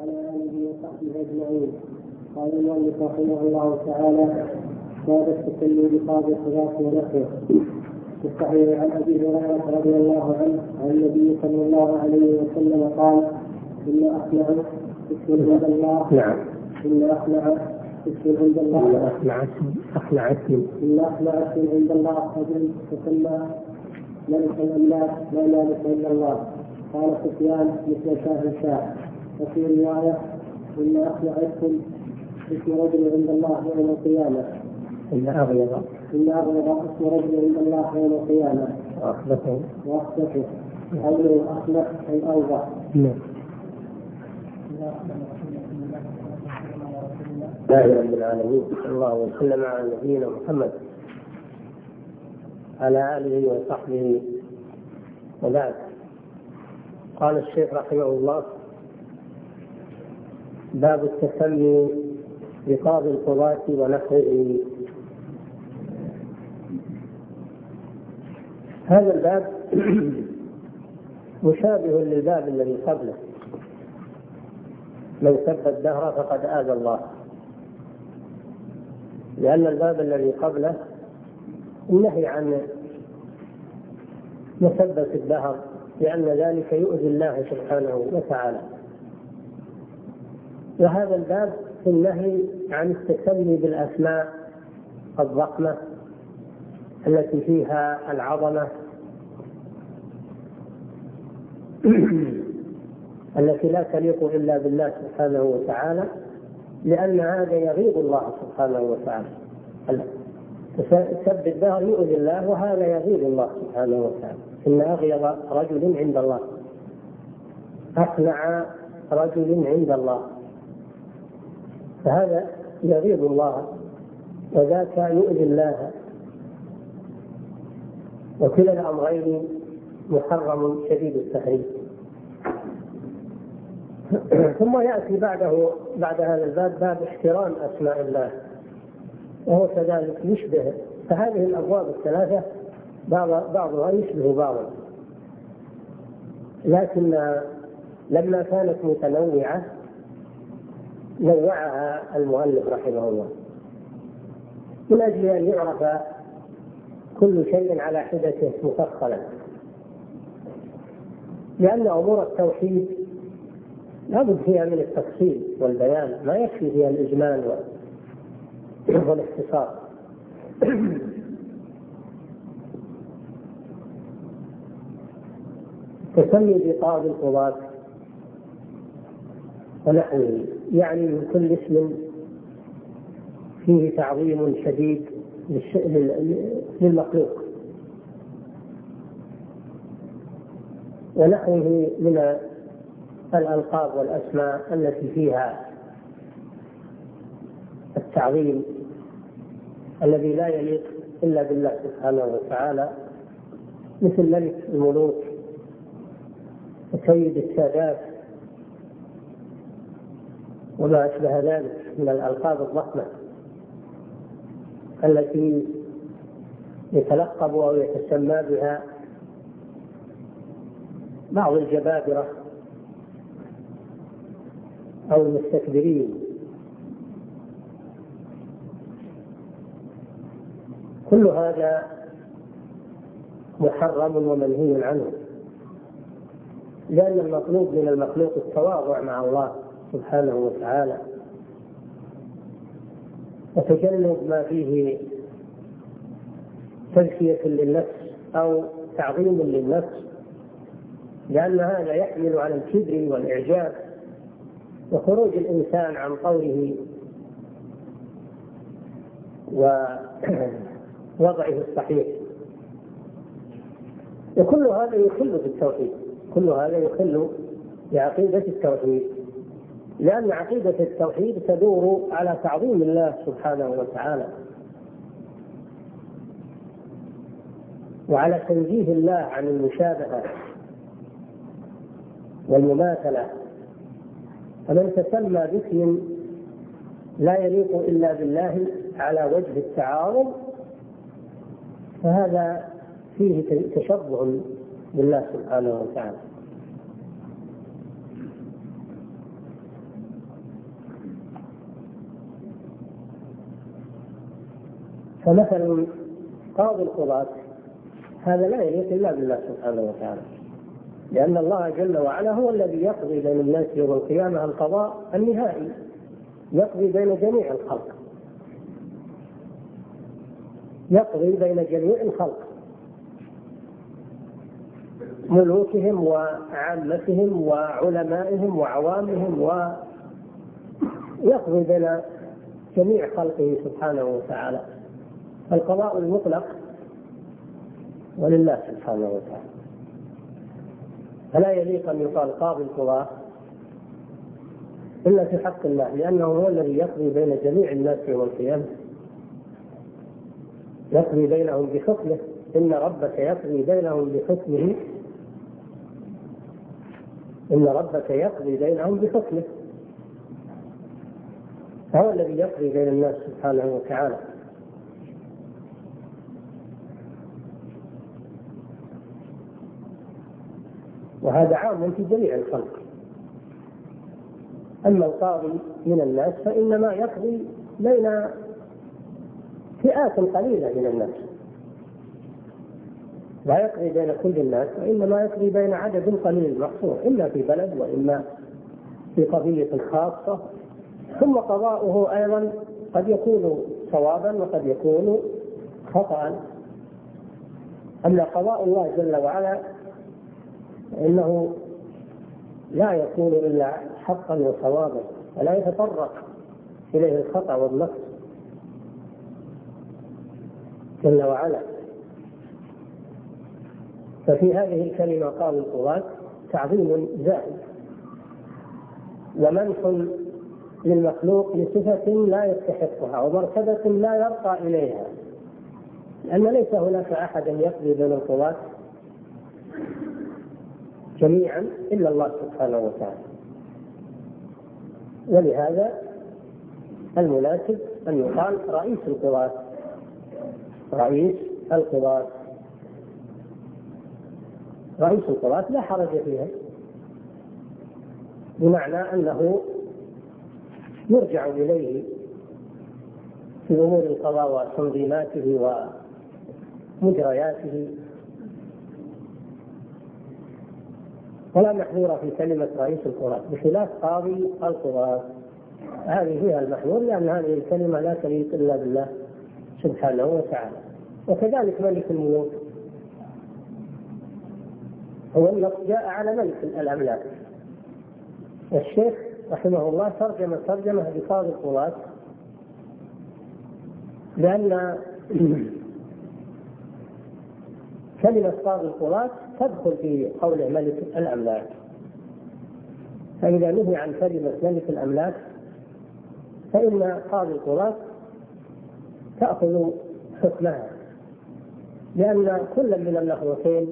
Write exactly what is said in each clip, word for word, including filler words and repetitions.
وعلى آله وصحبه أجمعين. قال المؤلف رحمه الله تعالى: باب التسلي بقاضي الخلاف ونحوه. في الصحيح عن أبي هريرة رضي الله عنه عن النبي صلى الله عليه وسلم قال: إن أخلع اسم عند الله. نعم. إن أخلع اسم عند الله. إن أخلع أخلع اسم. إن أخلع اسم عند الله رجل تسمى ملك الأملاك لا مالك إلا الله. قال سفيان: مثل شاه شاه. وفي رواية: إن أخلع اسم اسم رجل عند الله يوم القيامة. إن أغلظ إن أغلظ اسم رجل عند الله يوم القيامة. وأخبثه وأخبثه أو أخلع أي أوضح. نعم. لله رب العالمين، صلى الله وسلم على نبينا محمد على آله وصحبه وبعد. قال الشيخ رحمه الله: باب التسمي بقاضي القضاة ونحوه. هذا الباب مشابه للباب الذي قبله: من سب الدهر فقد آذى الله. لأن الباب الذي قبله النهي عن مسبة الدهر، لأن ذلك يؤذي الله سبحانه وتعالى. وهذا الباب في النهي عن التسمي بالأسماء الضخمة التي فيها العظمة التي لا تليق إلا بالله سبحانه وتعالى، لأن هذا يغيظ الله سبحانه وتعالى. سب الدهر يؤذي الله، وهذا يغيظ الله سبحانه وتعالى. إن أغيظ رجل عند الله، أقنع رجل عند الله، فهذا يغيظ الله وذاك يؤذي الله. وكلا الأمرين محرم شديد التحريم. ثم يأتي بعده بعد هذا الباب باب احترام أسماء الله، وهو كذلك يشبه. فهذه الأبواب الثلاثة بعضها يشبه بعضا، لكن لما كانت متنوعة نوعها المؤلف رحمه الله من أجل أن يعرف كل شيء على حدته مفصلا. لأن أمور التوحيد لابد فيها من التفصيل والبيان، ما يكفي فيها الإجمال والاختصار. تسمي بقاضي القضاة ونحوه، يعني من كل اسم فيه تعظيم شديد للمخلوق، ونحوه من الألقاب والأسماء التي فيها التعظيم الذي لا يليق إلا بالله سبحانه وتعالى، مثل ملك الملوك وسيد السادات وما أشبه ذلك من الألقاب الضخمة التي يتلقب أو يتسمى بها بعض الجبابرة أو المستكبرين. كل هذا محرم ومنهي عنه، لأن المطلوب من المخلوق التواضع مع الله سبحانه وتعالى، وتجنب ما فيه تزكية للنفس أو تعظيم للنفس، لأن هذا يحمل على الكبر والإعجاب وخروج الإنسان عن قوله ووضعه الصحيح. وكل هذا يخل بالتوحيد، كل هذا يخل بعقيدة التوحيد، لأن عقيدة التوحيد تدور على تعظيم الله سبحانه وتعالى وعلى تنزيه الله عن المشابهة والمماثلة. فمن تسمى باسم لا يليق إلا بالله على وجه التعارض فهذا فيه تشبه بالله سبحانه وتعالى. فمثلا قاضي القضاة هذا لا يليق إلا بالله سبحانه وتعالى، لأن الله جل وعلا هو الذي يقضي بين الناس يوم القيامة القضاء النهائي، يقضي بين جميع الخلق، يقضي بين جميع الخلق ملوكهم وعامتهم وعلمائهم وعوامهم، ويقضي بين جميع خلقه سبحانه وتعالى. القضاء المطلق ولله سبحانه وتعالى، فلا يليق أن يقال قاضي القضاة إلا في حق الله، لأنه هو الذي يقضي بين جميع الناس يوم القيامة، يقضي بينهم بحكمه، إن ربك يقضي بينهم بحكمه، إن ربك يقضي بينهم بحكمه، فهو الذي يقضي بين الناس سبحانه وتعالى. وهذا عام في جميع الخلق. أما القاضي من الناس فإنما يقضي بين فئات قليلة من الناس، لا يقضي بين كل الناس، وإنما يقضي بين عدد قليل محصور، إما في بلد وإما في قضية خاصة. ثم قضاؤه أيضا قد يكون صوابا وقد يكون خطأ. أما قضاء الله جل وعلا إنه لا يكون إلا حقا وصوابا، ولا يتطرق إليه الخطأ والنقص جل وعلا. ففي هذه الكلمة قال القضاة تعظيم زائد ومنح للمخلوق لصفة لا يستحقها ومرتبة لا يرقى إليها، لأن ليس هناك أحد يقضي بين القضاة جميعا إلا الله سبحانه وتعالى. ولهذا المناسب أن يقال رئيس القضاة، رئيس القضاة، رئيس القضاة لا حرج فيها، بمعنى أنه يرجع إليه في أمور القضاء وتنظيماته ومجرياته، ولا محذور في كلمة رئيس القضاة، بخلاف قاضي القضاة، هذه هي المحذور، لأن هذه الكلمة لا تليق إلا بالله سبحانه وتعالى. وكذلك ملك الملوك، هو النص جاء على ملك الأملاك. الشيخ رحمه الله ترجم ترجمة بقاضي القضاة، لأن كلمة قاضي القضاة تدخل في قوله ملك الأملاك، فإذا نهي عن كلمة ملك الأملاك فإن قاضي القضاة تأخذ حكمها، لأن كل من المخلوقين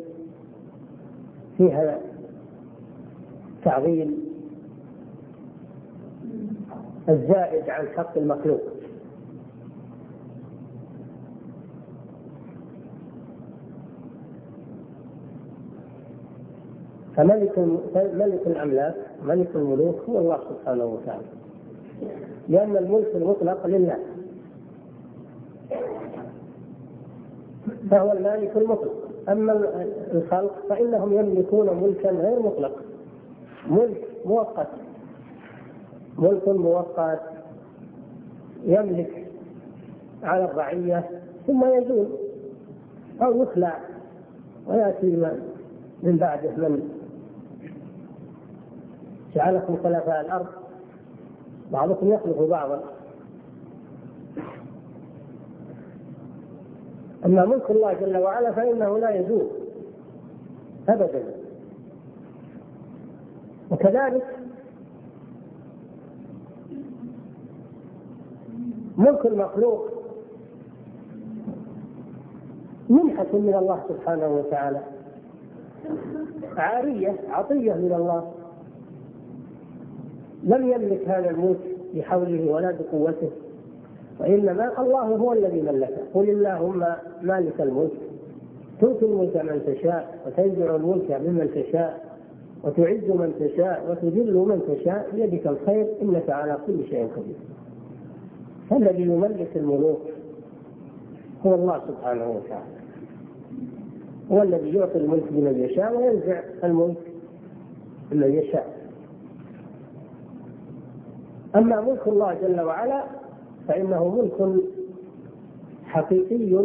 فيها تعظيم الزائد عن حق المخلوق. فملك ملك الأملاك ملك الملوك هو الله سبحانه وتعالى، لأن الملك المطلق لله، فهو المالك المطلق. أما الخلق فإنهم يملكون ملكا غير مطلق، ملك مؤقت، ملك مؤقت يملك على الرعية ثم يزول أو يخلع ويأتي من بعده من جعلكم خلفاء الأرض، بعضكم يخلق بعضا. أما ملك الله جل وعلا فإنه لا يزول أبدا. وكذلك ملك المخلوق منحة من الله سبحانه وتعالى، عارية عطية من الله، لم يملك هذا الملك بحوله ولا بقوته، وإنما الله هو الذي ملكه. قل اللهم مالك الملك تؤتي الملك من تشاء وتنزع الملك ممن تشاء وتعز من تشاء وتذل من تشاء بيدك الخير إنك على كل شيء قدير. فالذي يملك الملوك هو الله سبحانه وتعالى، هو الذي يعطي الملك لمن يشاء وينزع الملك لمن يشاء. أما ملك الله جل وعلا فإنه ملك حقيقي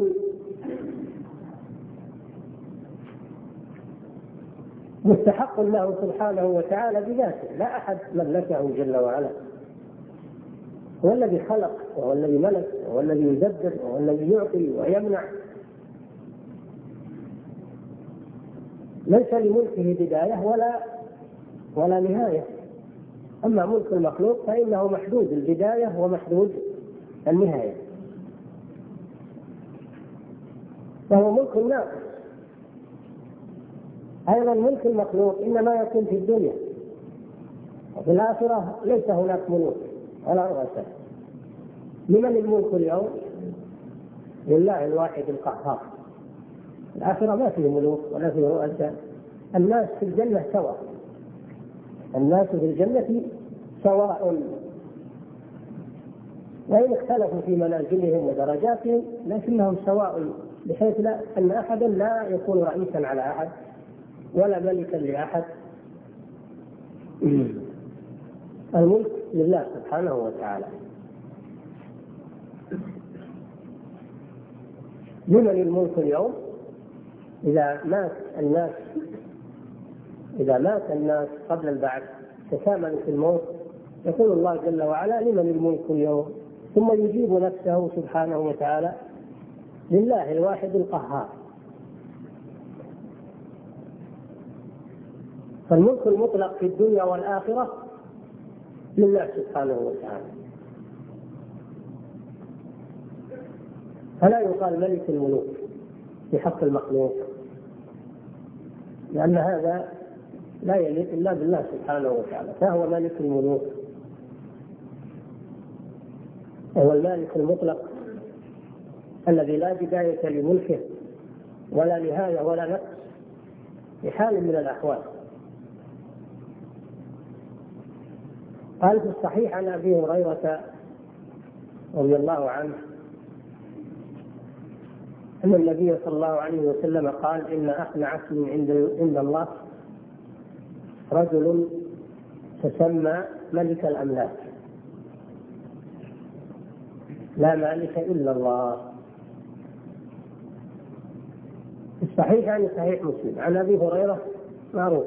مستحق له سبحانه وتعالى بذاته، لا أحد ملكه جل وعلا. هو الذي خلق وهو الذي ملك وهو الذي يدبر وهو الذي يعطي ويمنع، ليس لملكه بداية ولا ولا نهاية. أما ملك المخلوق فإنه محدود البداية ومحدود النهاية، فهو ملك ناقص. أيضا ملك المخلوق إنما يكون في الدنيا، وفي الآخرة ليس هناك ملوك ولا رؤساء. لمن الملك اليوم؟ لله الواحد القهار. الآخرة ما فيه ملوك ولا فيه رؤساء، الناس في الجنة سواء، الناس في الجنة سواء، وإن اختلفوا في منازلهم ودرجاتهم لكنهم سواء، بحيث لا أن أحدا لا يكون رئيسا على أحد ولا ملكا لأحد. الملك لله سبحانه وتعالى. لمن الملك اليوم؟ إذا مات الناس إذا مات الناس قبل البعث تكاملوا في الموت، يقول الله جل وعلا: لمن الملك اليوم؟ ثم يجيب نفسه سبحانه وتعالى: لله الواحد القهار. فالملك المطلق في الدنيا والآخرة لله سبحانه وتعالى، فلا يقال ملك الملوك في حق المخلوق، لأن هذا لا يليق إلا بالله سبحانه وتعالى، فهو ملك الملوك، وهو المالك المطلق الذي لا بداية لملكه ولا نهاية ولا نقص بحال من الأحوال. قال في الصحيح عن أبي هريرة رضي الله عنه أن النبي صلى الله عليه وسلم قال: إن أقنع اسم عند الله رجل تسمى ملك الأملاك، لا مالك إلا الله. الصحيح عن صحيح مسلم عن أبي هريرة معروف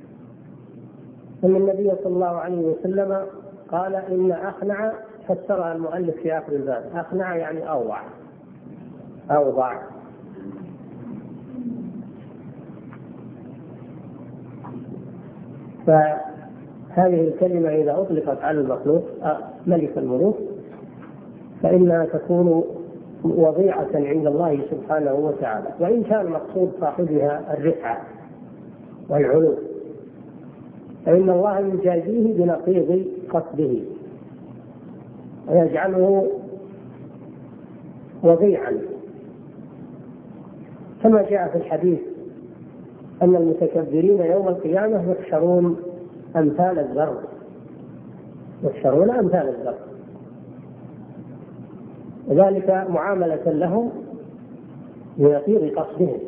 أن النبي صلى الله عليه وسلم قال: إن أقنع، فسرها المؤلف في آخر الباب، أقنع يعني أوضع أوضع فهذه الكلمة إذا أطلقت على المخلوق ملك الملوك فإنها تكون وضيعة عند الله سبحانه وتعالى، وإن كان مقصود صاحبها الرفعة والعلو، فإن الله يجازيه بنقيض قصده ويجعله وضيعا، كما جاء في الحديث أن المتكبرين يوم القيامة يحشرون أمثال الذر، يحشرون أمثال الذر، وذلك معاملة لهم بنقيض قصدهم.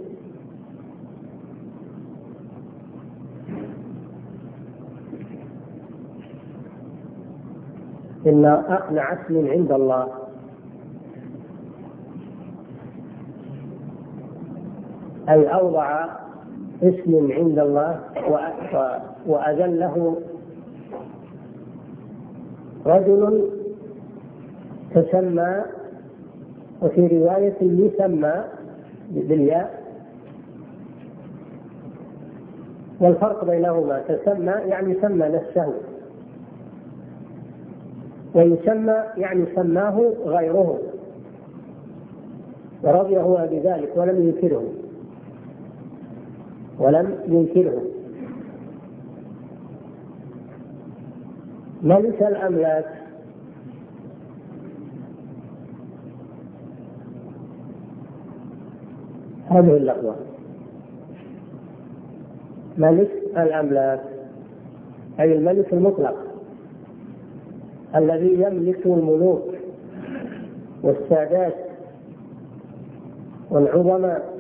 إن أقنع اسم عند الله، أي أوضع اسم عند الله وأذله رجل تسمى، وفي رواية يسمى بالياء، والفرق بينهما تسمى يعني سمى نفسه، ويسمى يعني سماه غيره ورضي هو بذلك ولم ينكره ولم ينكره ملك الأملاك. هذه اللفظة ملك الأملاك أي الملك المطلق الذي يملك الملوك والسادات والعظماء،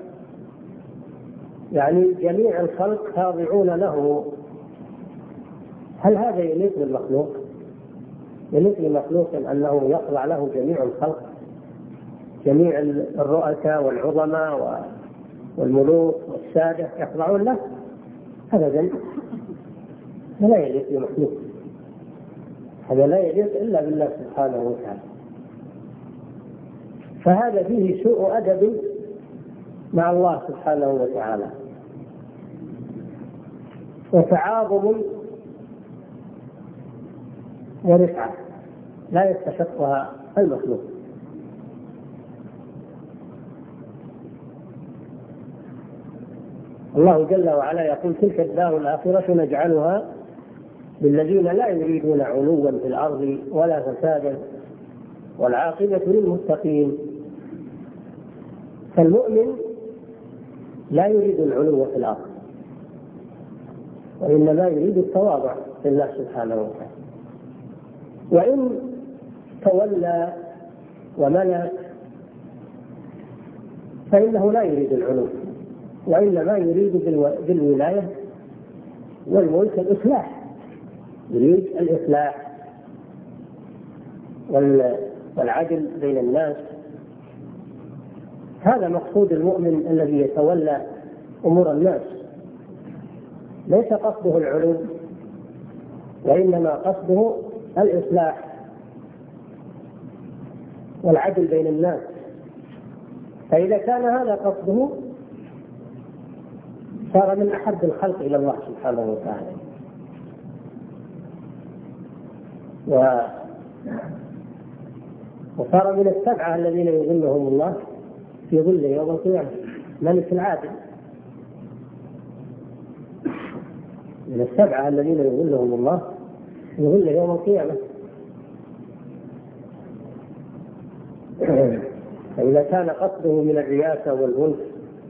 يعني جميع الخلق خاضعون له. هل هذا يليق بالمخلوق؟ يليق بمخلوق أنه يخضع له جميع الخلق، جميع الرؤساء والعظماء والملوك والسادة يخضعون له؟ أبدا، لا يليق بمخلوق، هذا لا يليق إلا بالله سبحانه وتعالى. فهذا فيه سوء أدب مع الله سبحانه وتعالى، وتعاظم ورفعة لا يستحقها المخلوق. الله جل وعلا يقول: تلك الدار الآخرة نجعلها للذين لا يريدون علوا في الأرض ولا فسادا والعاقبة للمتقين. فالمؤمن لا يريد العلو في الأرض، وإنما يريد التواضع لله سبحانه وتعالى. وإن تولى وملك فإنه لا يريد العلو، وإنما يريد بالولاية والملك الإصلاح، يريد الإصلاح والعدل بين الناس. هذا مقصود المؤمن الذي يتولى أمور الناس، ليس قصده العلو، وإنما قصده الإصلاح والعدل بين الناس. فإذا كان هذا قصده صار من أحب الخلق إلى الله سبحانه وتعالى. و... وصار من السبعة الذين يظلهم الله في ظل يوم القيامة، ملك العادل، من السبعة الذين يظلهم الله في ظل يوم القيامة. فإذا كان قصده من الرياسة والملك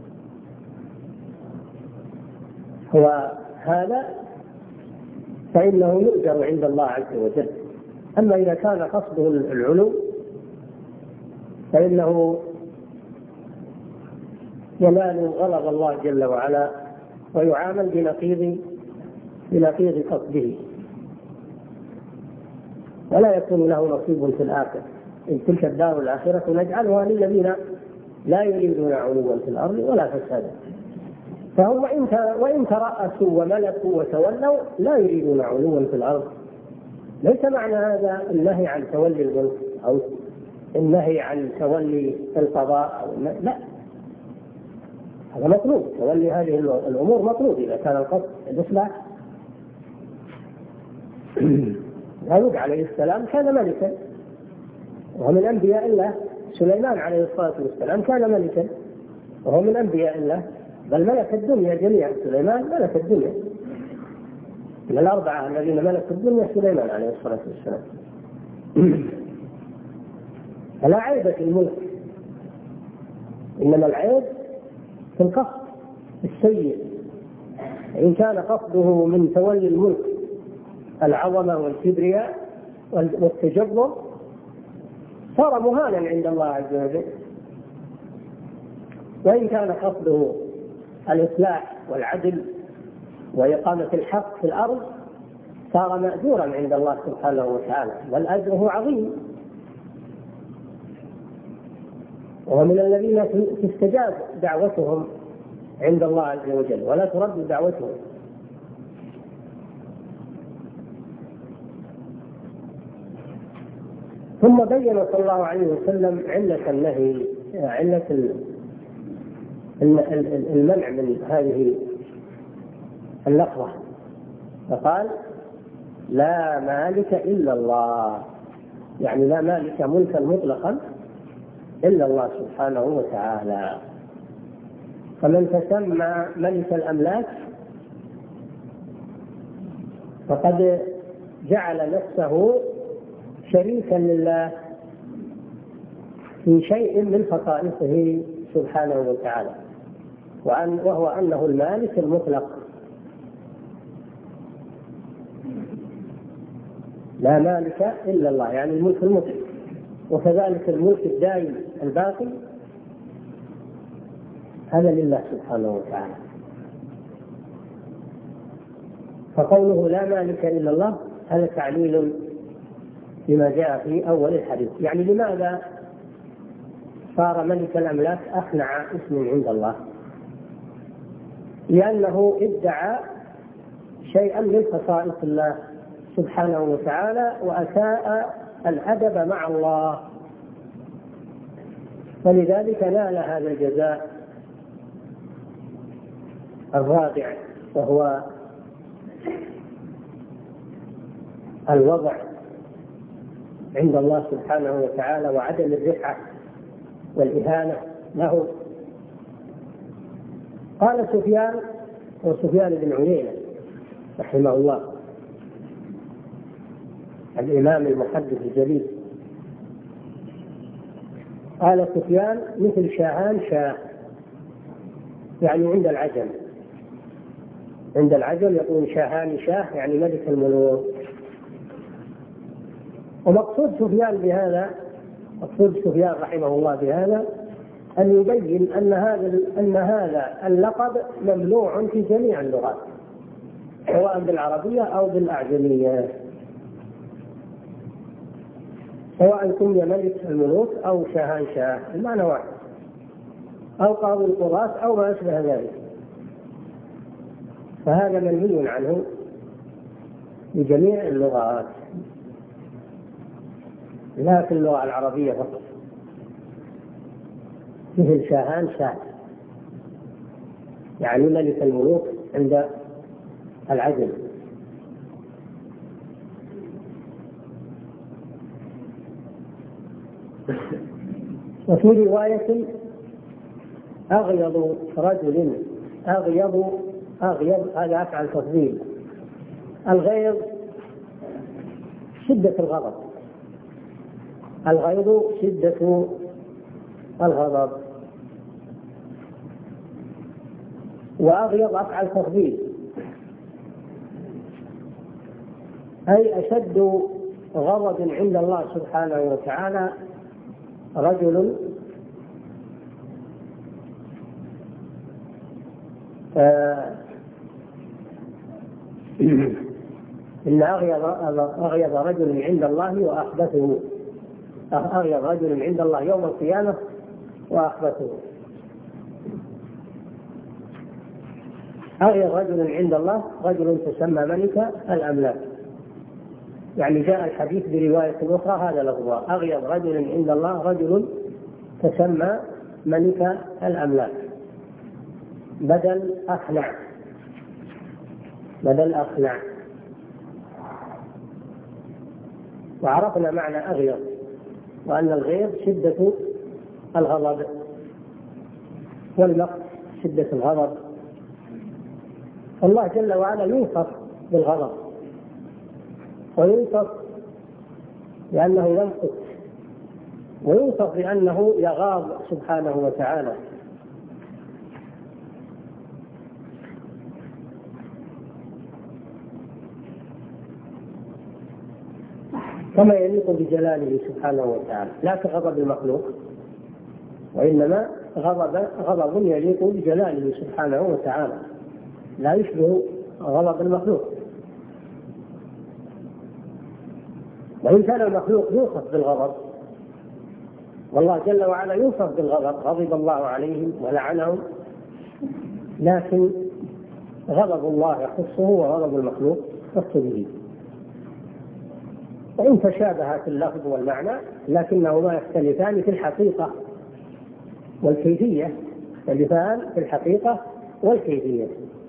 هو هذا فإنه يؤجر عند الله عز وجل. أما إذا كان قصده العلو فإنه ينال غضب الله جل وعلا ويعامل بنقيض بنقيض قصده، ولا يكون له نصيب في الآخرة. إن تلك الدار الآخرة نجعلها للذين لا يريدون علوا في الأرض ولا فسادا. فهم وإن ترأسوا وملكوا وتولوا لا يريدون علوا في الأرض. ليس معنى هذا النهي عن تولي الملك أو النهي عن تولي القضاء أو لا، هذا مطلوب، تولي هذه الأمور مطلوب إذا كان القصد الإصلاح. داود عليه السلام كان ملكا وهو من أنبياء الله، سليمان عليه الصلاة والسلام كان ملكا وهو من أنبياء الله، بل ملك الدنيا جميعا. سليمان ملك الدنيا، من الأربعة الذين ملكوا الدنيا سليمان عليه الصلاة والسلام. فلا عيب في الملك، إنما العيب في القصد السيء. إن كان قصده من تولي الملك العظمة والكبرياء والتجبر صار مهانا عند الله عز وجل، وإن كان قصده الإصلاح والعدل وإقامة الحق في الأرض صار مأجورا عند الله سبحانه وتعالى، بل أجره عظيم، ومن الذين تستجاب دعوتهم عند الله عز وجل ولا ترد دعوتهم. ثم بين صلى الله عليه وسلم علة النهي، علة المنع من هذه اللفظة، فقال: لا مالك إلا الله، يعني لا مالك ملكا مطلقا إلا الله سبحانه وتعالى. فمن تسمى ملك الأملاك فقد جعل نفسه شريكا لله في شيء من خصائصه سبحانه وتعالى، وأن وهو أنه المالك المطلق. لا مالك إلا الله يعني الملك المطلق، وكذلك الملك الدائم الباقي هذا لله سبحانه وتعالى. فقوله لا مالك إلا الله هذا تعليل لما جاء في أول الحديث. يعني لماذا صار ملك الأملاك أخنع اسم عند الله؟ لأنه ادعى شيئا من خصائص الله سبحانه وتعالى وأساء الأدب مع الله، فلذلك نال هذا الجزاء الرابع، وهو الوضع عند الله سبحانه وتعالى وعدم الرفعة والإهانة له. قال سفيان وسفيان بن عيينة رحمه الله الإمام المحدث الجليل، قال سفيان مثل شاهان شاه، يعني عند العجم عند العجم يقول شاهان شاه يعني ملك الملوك. ومقصود سفيان بهذا مقصود سفيان رحمه الله بهذا أن يبين أن هذا أن هذا اللقب ممنوع في جميع اللغات سواء بالعربية أو بالأعجمية، سواء سمي ملك الملوك أو شاهان شاه المعنى واحد، أو قاضي القضاة أو ما أشبه ذلك، فهذا منهي عنه بجميع اللغات لا في اللغة العربية فقط. مثل شاهان شاه يعني ملك الملوك عند العجم. وفي رواية أغيض رجل أغيض أغيض هذا أفعل تفضيل. الغيظ شدة الغضب، الغيظ شدة الغضب، وأغيض أفعل تفضيل أي أشد غضب عند الله سبحانه وتعالى رجل آه إن أغيظ أغيظ رجل عند الله وأخبثه أغيظ رجل عند الله يوم القيامة وأخبثه. أغيظ رجل عند الله رجل تسمى ملك الأملاك، يعني جاء الحديث برواية أخرى هذا لفظها أغيظ رجل عند الله رجل تسمى ملك الأملاك بدل أخنع بدل أخنع. وعرفنا معنى أغيظ وأن الغيظ شدة الغضب والمقت شدة الغضب. الله جل وعلا يوصف بالغضب ويوصف بأنه يمقت ويوصف بأنه يغاض سبحانه وتعالى. كما يليق بجلاله سبحانه وتعالى، لا كغضب المخلوق، وإنما غضب غضب يليق بجلاله سبحانه وتعالى لا يشبه غضب المخلوق. وإن كان المخلوق يوصف بالغضب والله جل وعلا يوصف بالغضب غضب الله عليهم ولعنهم، لكن غضب الله يخصه وغضب المخلوق يخص به، وإن تشابه في اللفظ والمعنى لكنهما يختلفان في الحقيقة والكيفية، يختلفان في الحقيقة والكيفية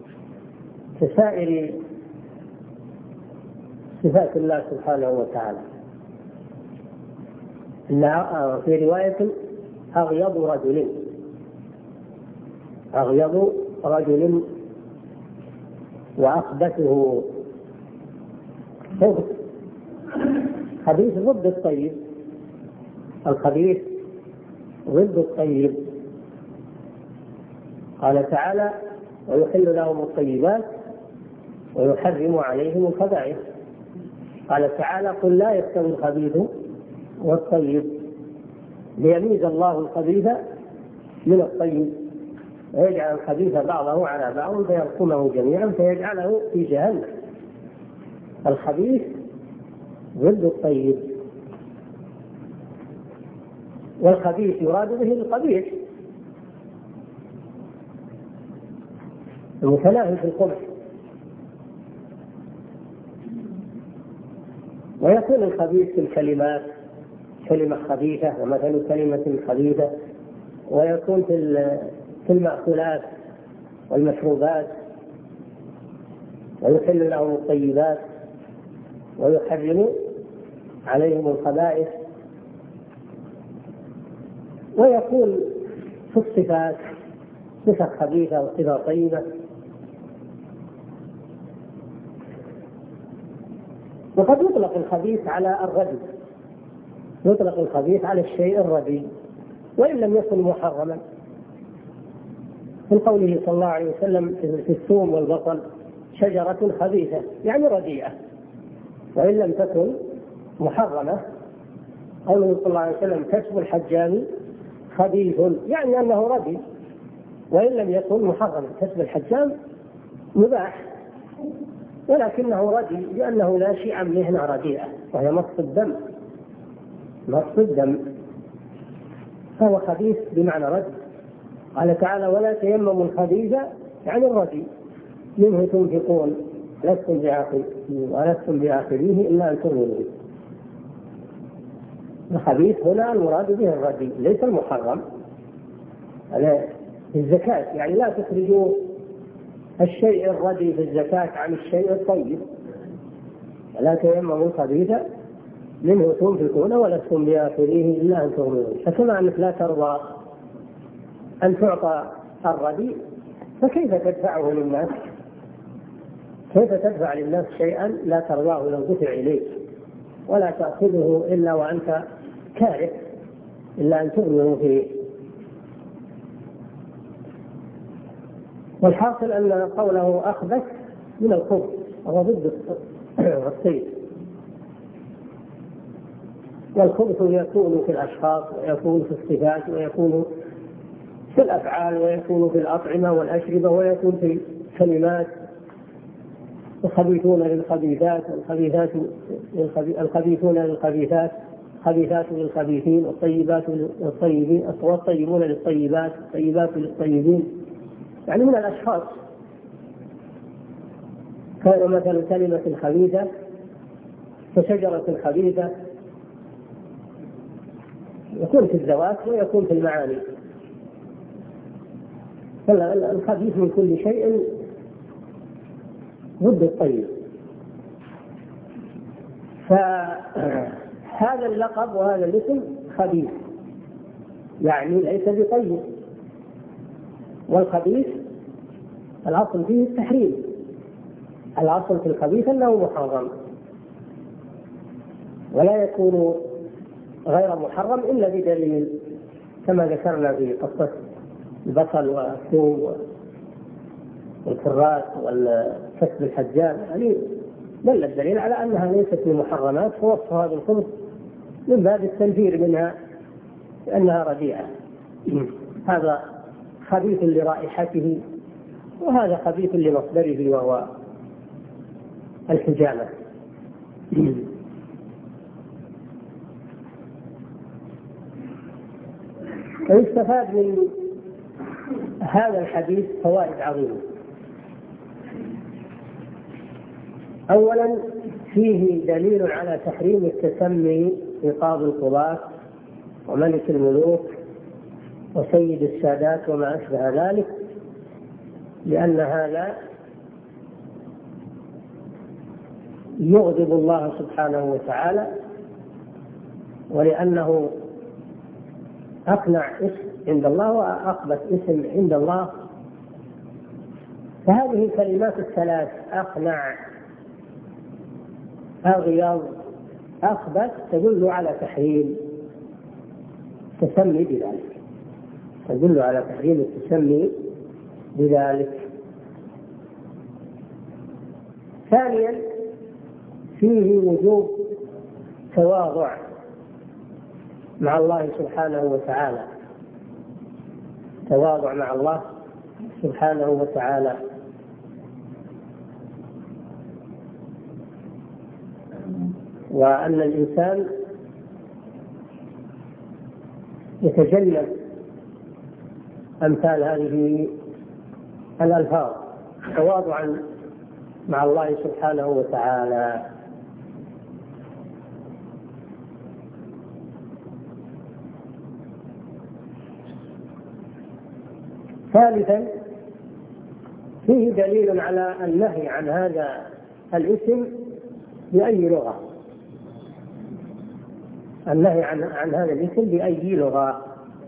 كسائر صفات الله سبحانه وتعالى. في رواية أغيض رجل أغيض رجل وأخبثه خبيث ضد الطيب، الخبيث ضد الطيب. قال تعالى ويحل لهم الطيبات ويحرم عليهم الخبائث. قال تعالى قل لا يستوي الخبيث والطيب ليميز الله الخبيث من الطيب. ويجعل الخبيث بعضه على بعض فيركمه جميعا فيجعله في جهنم. الخبيث ضد الطيب، والخبيث يراد به القبيح المتناهي في القبح. ويكون الخبيث في الكلمات، كلمة خبيثة ومثل كلمة خبيثة، ويكون في المأكولات والمشروبات، ويحل لهم الطيبات ويحرم عليهم الخبائث. ويكون في الصفات صفة خبيثة وصفة طيبة. وقد يطلق الخبيث على الردي، يطلق الخبيث على الشيء الردي وإن لم يكن محرما، من قوله صلى الله عليه وسلم في الثوم والبصل شجرة خبيثة يعني رديئة وإن لم تكن محرمة. قوله صلى الله عليه وسلم كسب الحجام خبيث يعني أنه ردي وإن لم يكن محرما. كسب الحجام مباح ولكنه ردي لأنه لا شيء مهنة رديئة وهي مص الدم، مص الدم، فهو خبيث بمعنى ردي. قال تعالى ولا تيمموا الخبيث يعني الردي منه تنفقون لستم بآخذيه ولستم بآخذيه إلا أن تؤمنوا به. الخبيث هنا المراد به الردي ليس المحرم. الزكاة يعني لا تخرجوا الشيء الردي في الزكاة عن الشيء الطيب. ولا تيمموا الخبيث منه تنفقون ولستم بآخذيه إلا أن تؤمنوا به. فكما أنك لا ترضى أن تعطى الردي فكيف تدفعه للناس؟ كيف تدفع للناس شيئا لا ترضاه لو دفع إليك؟ ولا تأخذه إلا وأنت كاره إلا أن تؤمنوا فيه. والحاصل أن قوله أخبث من الخبث وهو ضد الطيب. والخبث يكون في الأشخاص ويكون في الصفات ويكون في الأفعال ويكون في الأطعمة والأشربة ويكون في الكلمات. الخبيثون للخبيثات والخبيثات الخبيثون للخبيثات، خبيثات للخبيثين، والطيبات للطيبين، والطيبون للطيبات، الطيبات للطيبين، يعني من الأشخاص. كان مثل كلمة خبيثة كشجرة خبيثة، يكون في الذوات ويكون في المعاني. الخبيث من كل شيء ضد الطيب. فهذا اللقب وهذا الاسم خبيث يعني ليس بطيب. والخبيث الأصل فيه التحريم، الأصل في الخبيث أنه محرم، ولا يكون غير محرم إلا بدليل كما ذكرنا في قصة البصل والثوم والكراث والكسب الحجام. يعني دل الدليل على أنها ليست من محرمات، فوصفها بالخبث من باب التنفير منها لأنها رديئة. هذا خبيث لرائحته وهذا خبيث لمصدره وهو الحجامة. ويستفاد من هذا الحديث فوائد عظيمة. أولا فيه دليل على تحريم التسمي بقاضي القضاة وملك الملوك وسيد السادات وما أشبه ذلك، لأن هذا يغضب الله سبحانه وتعالى، ولأنه أقنع اسم عند الله وأقبح اسم عند الله. فهذه الكلمات الثلاث أقنع أغيظ أخبث تدل على تحريم التسمي بذلك، تدل على تحريم التسمي بذلك. ثانيا فيه وجوب تواضع مع الله سبحانه وتعالى، تواضع مع الله سبحانه وتعالى. وأن الإنسان يتجنب أمثال هذه الألفاظ تواضعا مع الله سبحانه وتعالى. ثالثا فيه دليل على النهي عن هذا الاسم بأي لغة، النهي عن, عن هذا الاسم بأي لغة،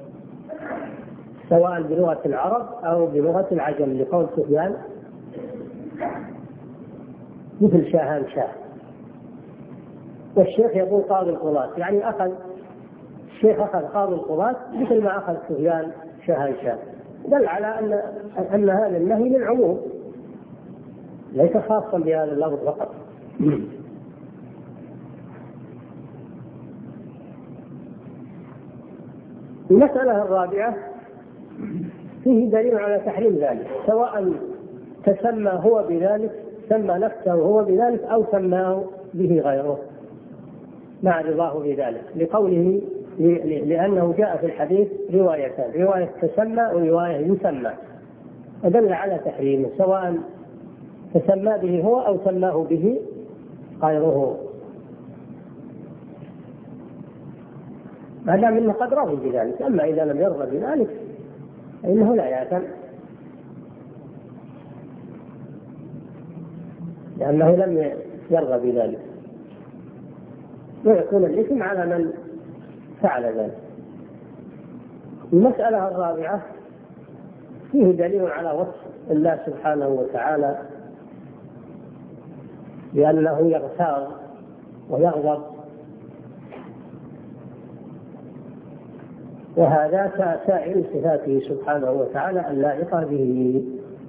سواء بلغة العرب أو بلغة العجم، لقول سفيان مثل شاهان شاه. والشيخ يقول قاضي القضاة، يعني أخذ الشيخ أخذ قاضي القضاة مثل ما أخذ سفيان شاهان شاه، دل على أن أن هذا النهي للعموم ليس خاصا بهذا اللفظ فقط. المسألة الرابعة فيه دليل على تحريم ذلك، سواء تسمى هو بذلك، سمى نفسه هو بذلك أو سماه به غيره مع رضاه بذلك، لقوله لأنه جاء في الحديث روايتان، رواية تسمى ورواية يسمى، ودل على تحريمه سواء تسمى به هو أو سماه به غيره، ما دام انه قد رضي بذلك. اما اذا لم يرضى بذلك فانه لا يأثم، لانه لم يرضى بذلك، ويكون الاسم على من فعل ذلك. المسألة الرابعة فيه دليل على وصف الله سبحانه وتعالى بأنه يغتاظ ويغضب، وهذا كسائر صفاته سبحانه وتعالى اللائقة به.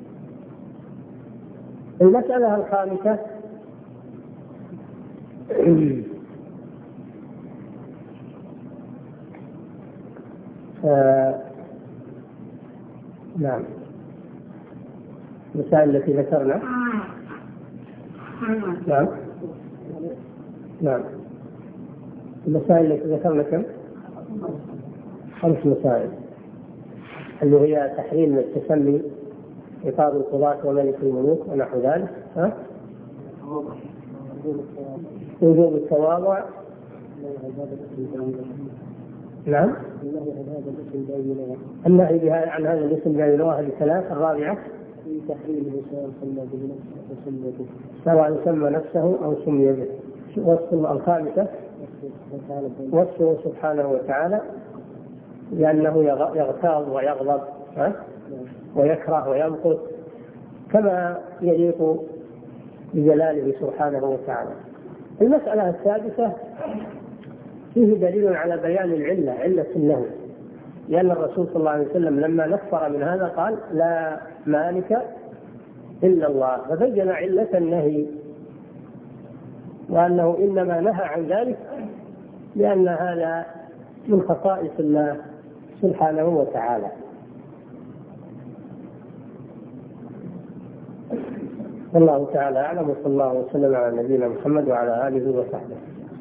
المسألة الخامسة آه نعم المسائل التي ذكرنا. نعم نعم المسائل التي ذكرنا كم؟ خمس مسائل، اللي هي تحريم التسمي، إيقاظ القضاة وملك الملوك ونحو ذلك، ها؟ وجوب التواضع، نعم النهي عن هذا الاسم بأي لغة بثلاث. الرابعة سواء سمى نفسه أو سمي به. الخامسة وصفه سبحانه وتعالى لأنه يغتاظ ويغضب ويكره ويمقت كما يليق بجلاله سبحانه وتعالى. المسألة السادسة فيه دليل على بيان العلة، علة النهي، لأن الرسول صلى الله عليه وسلم لما نفر من هذا قال لا مالك إلا الله، فبين علة النهي وأنه إنما نهى عن ذلك لأن هذا من خصائص الله سبحانه وتعالى. والله تعالى أعلم، وصلى الله وسلم على نبينا محمد وعلى آله وصحبه.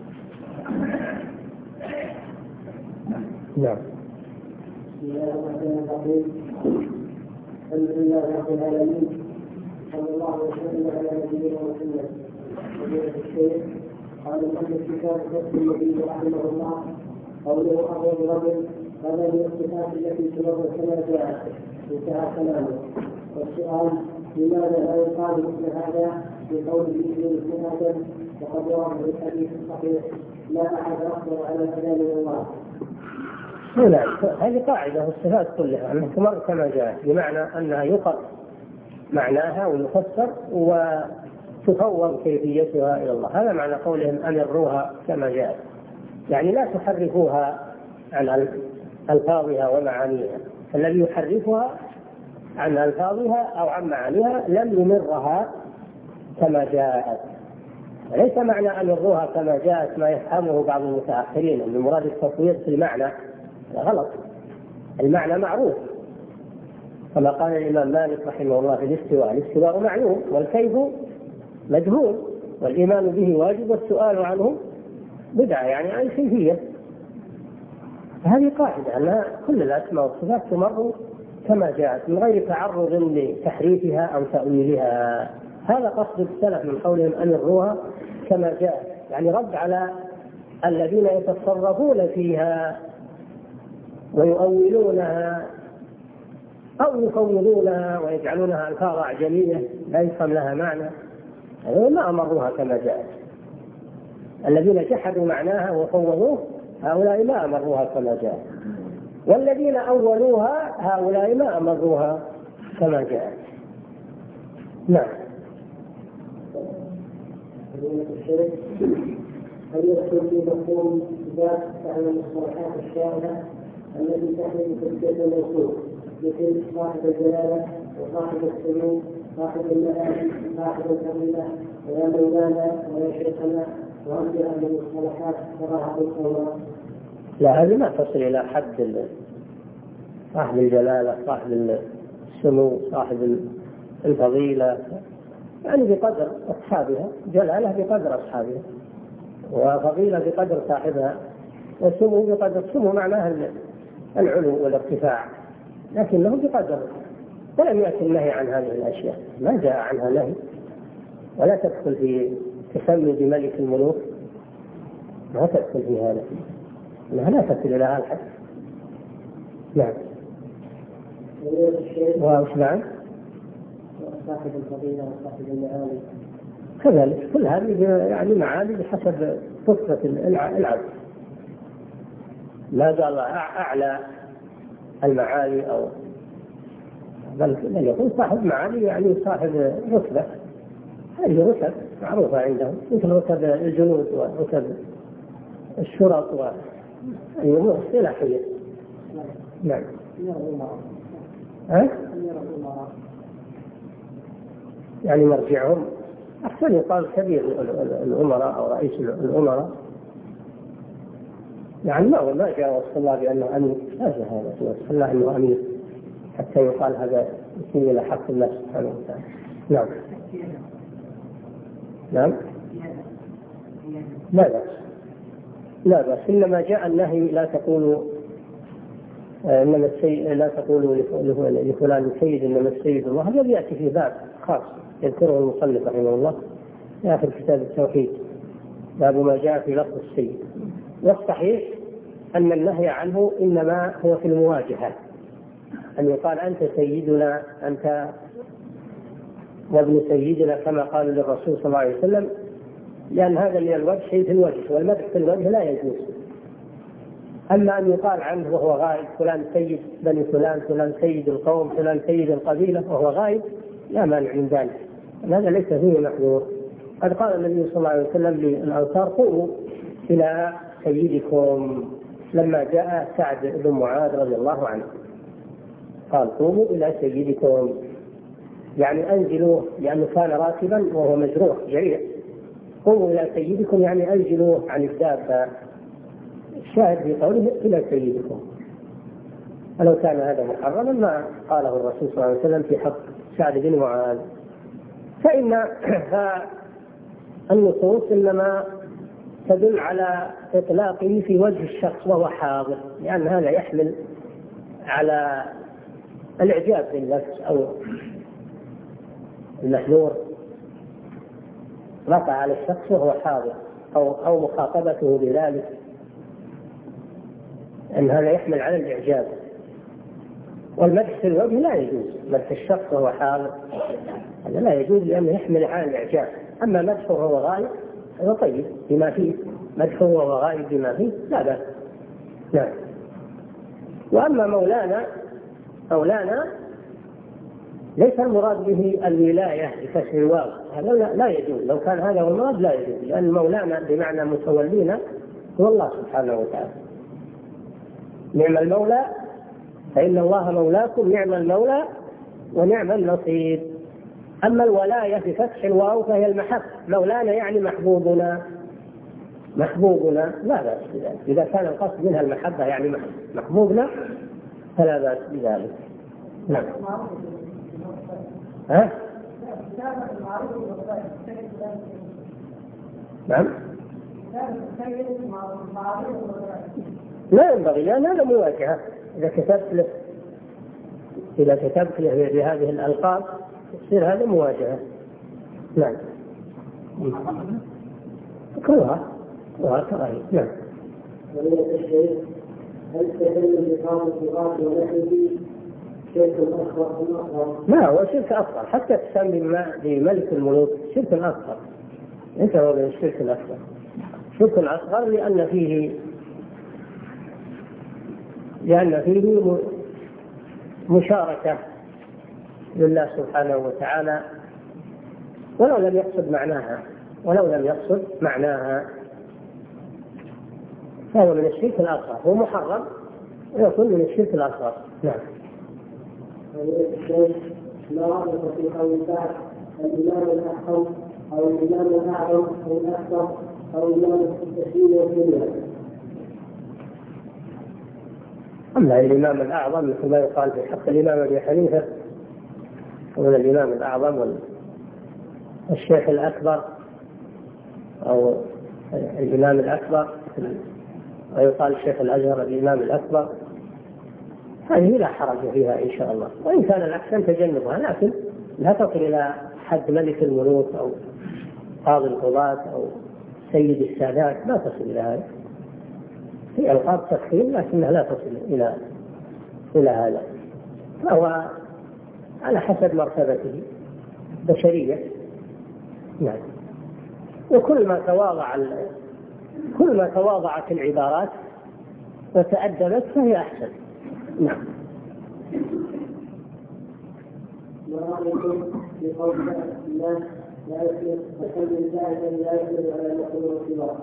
نعم. بسم الله الرحمن الرحيم. الحمد لله رب العالمين، صلى الله وسلم على نبينا محمد. فضيلة الشيخ قال المؤلف كتاب فتح النبي رحمه الله قوله أول رجل، هذا من الصفات التي تمر كما جاءت، انتهى كلامه. والسؤال لماذا لا يقال مثل هذا في قوله مثل هذا وقد ورد في الحديث الصحيح لا أحد أكبر على كلام الله. لا، هذه قاعدة الصفات كلها أنها تمر كما جاءت، بمعنى أنها يقر معناها ويفسر وتفوض كيفيتها إلى الله. هذا معنى قولهم أمروها كما جاءت، يعني لا تحرفوها عن ألفاظها ومعانيها. الذي يحرفها عن ألفاظها أو عن معانيها لم يمرها كما جاءت. ليس معنى أمروها كما جاءت ما يفهمه بعض المتأخرين أن المراد التصوير في المعنى، غلط. المعنى معروف، كما قال الإمام مالك رحمه الله في الاستواء: الاستواء معلوم والكيف مجهول والإيمان به واجب والسؤال عنه بدعة، يعني أي كيفية. هذه قاعدة أن كل الأسماء والصفات تمر كما جاءت من غير تعرض لتحريفها أو تأويلها. هذا قصد السلف من قولهم أمروها كما جاءت، يعني رد على الذين يتصرفون فيها ويؤولونها أو يفوضونها ويجعلونها ألفاظ أعجمية لا يفهم لها معنى، ما أمروها كما جاءت. الذين جحدوا معناها وفوضوه هؤلاء ما أمروها كما جاءت، والذين أولوها هؤلاء ما أمروها كما جاءت. نعم. هل يدخل في مفهوم ذات عن المصطلحات الشائعة التي تحمل تسمية الموصول مثل صاحب الجلالة وصاحب السمو صاحب المآل صاحب الفضيلة ويا مولانا ويا شيخنا وأمثلة من المصطلحات صراحة القول؟ لا، هذه ما تصل إلى حد صاحب الجلالة صاحب السمو صاحب الفضيلة، يعني بقدر أصحابها، جلالة بقدر أصحابها وفضيلة بقدر صاحبها والسمو بقدر السمو معناها العلو والارتفاع، لكنه بقدر. ولم يأتي النهي عن هذه الأشياء، ما جاء عنها نهي، ولا تدخل في تسمي بملك الملوك، ما تدخل في هذا، انها لا تصل الى هذا الحد. نعم. وش نعم؟ صاحب الفضيلة وصاحب المعالي كذلك، كل هذه يعني معالي بحسب فطرة العبد. لا قال أعلى المعالي أو بل يقول صاحب معالي يعني صاحب رتبة، هذه رتب معروفة عندهم مثل رتب الجنود ورتب الشرط والأمور الصلاحية. نعم. ها؟ يعني مرجعهم أحسن يقال كبير الأمراء أو رئيس الأمراء، يعني ما ما جاء وصف الله بأنه أمير، هذا هذا وصف الله أنه أمير حتى يقال هذا يسير إلى حق الله سبحانه وتعالى. نعم. نعم. لا بأس، لا بأس، إنما جاء النهي لا تقولوا إنما السيد، لا تقولوا لفلان السيد إنما السيد الله. هذا يأتي في باب خاص يذكره المصنف رحمه الله في آخر كتاب التوحيد، باب ما جاء في لفظ السيد. والصحيح أن النهي عنه إنما هو في المواجهة، أن يقال أنت سيدنا أنت وابن سيدنا كما قال للرسول صلى الله عليه وسلم، لأن هذا من الوجه في الوجه، والمدح في الوجه لا يجوز. أما أن يقال عنه وهو غائب فلان سيد بني فلان، فلان سيد القوم، فلان سيد القبيلة وهو غائب، لا مانع من ذلك، هذا ليس فيه محظور. قد قال النبي صلى الله عليه وسلم للأنصار: قوموا إلى سيدكم، لما جاء سعد بن معاذ رضي الله عنه قال: قوموا إلى سيدكم، يعني أنزلوه، لأنه كان راكبا وهو مجروح جريح. قوموا إلى سيدكم يعني أنزلوه عن الدابة. الشاهد في قوله إلى سيدكم، ولو كان هذا محرما ما قاله الرسول صلى الله عليه وسلم في حق سعد بن معاذ. فإن النصوص إنما تدل على إطلاقه في وجه الشخص وهو حاضر، لأن هذا يحمل على الإعجاب بالنفس أو المحذور وقع على الشخص وهو حاضر أو أو مخاطبته بذلك، أن هذا يحمل على الإعجاب. والمدح في الوجه لا يجوز، مدح الشخص وهو حاضر هذا لا يجوز لأنه يحمل على الإعجاب. أما مدحه وهو غائب هذا طيب بما فيه، مدحه وهو غائب بما فيه لا بأس. نعم. وأما مولانا مولانا ليس المراد به الولاية بكسر الواو، هذا لا يجوز. لو كان هذا هو المراد لا يجوز، لأن مولانا بمعنى متولينا هو الله سبحانه وتعالى. نعم المولى، فإن الله مولاكم، نعم المولى ونعم النصير. أما الولاية بفتح الواو فهي المحبة، مولانا يعني محبوبنا، محبوبنا لا بأس بذلك. إذا كان القصد منها المحبة يعني محبوبنا فلا بأس بذلك. نعم. ها؟ نعم. لا ينبغي، لأن هذا مواجهة. إذا كتبت له إذا كتبت له بهذه الألقاب يصير هذا مواجهة. نعم. كلها كلها كراهية. نعم. هل تكلم بقول الصفات ونحوه شرك أصغر؟ لا، هو شرك أصغر، حتى تسمي بملك الملوك شرك أصغر، أنت هو من الشرك الأصغر. شرك أصغر لأن فيه لأن فيه مشاركة لله سبحانه وتعالى ولو لم يقصد معناها ولو لم يقصد معناها فهو من الشرك الأصغر، هو محرم ويكون من الشرك الأصغر. نعم. لا رغبة في قول الله الإمام الأحكم أو الإمام الأعظم أو الأكبر أو الإمام التشريعي والدنيا. أما الإمام الأعظم مثل ما يقال في حق الإمام أبي حنيفة ومن الإمام الأعظم والشيخ الأكبر أو الإمام الأكبر، ويقال الشيخ الأزهر الإمام الأكبر، هذه لا حرج فيها إن شاء الله، وإن كان الأحسن تجنبها، لكن لا تصل إلى حد ملك الملوك أو قاضي القضاة أو سيد السادات، لا تصل إلى هذا. في ألقاب تفخيم لكنها لا تصل إلى إلى هذا، فهو على حسب مرتبته بشرية. نعم. وكل ما تواضع كل ما تواضعت العبارات وتأدبت فهي أحسن. نعم. ما رأيكم في قول الناس لا يصير تكلم زائدا لا يصير على المقدور الكبار؟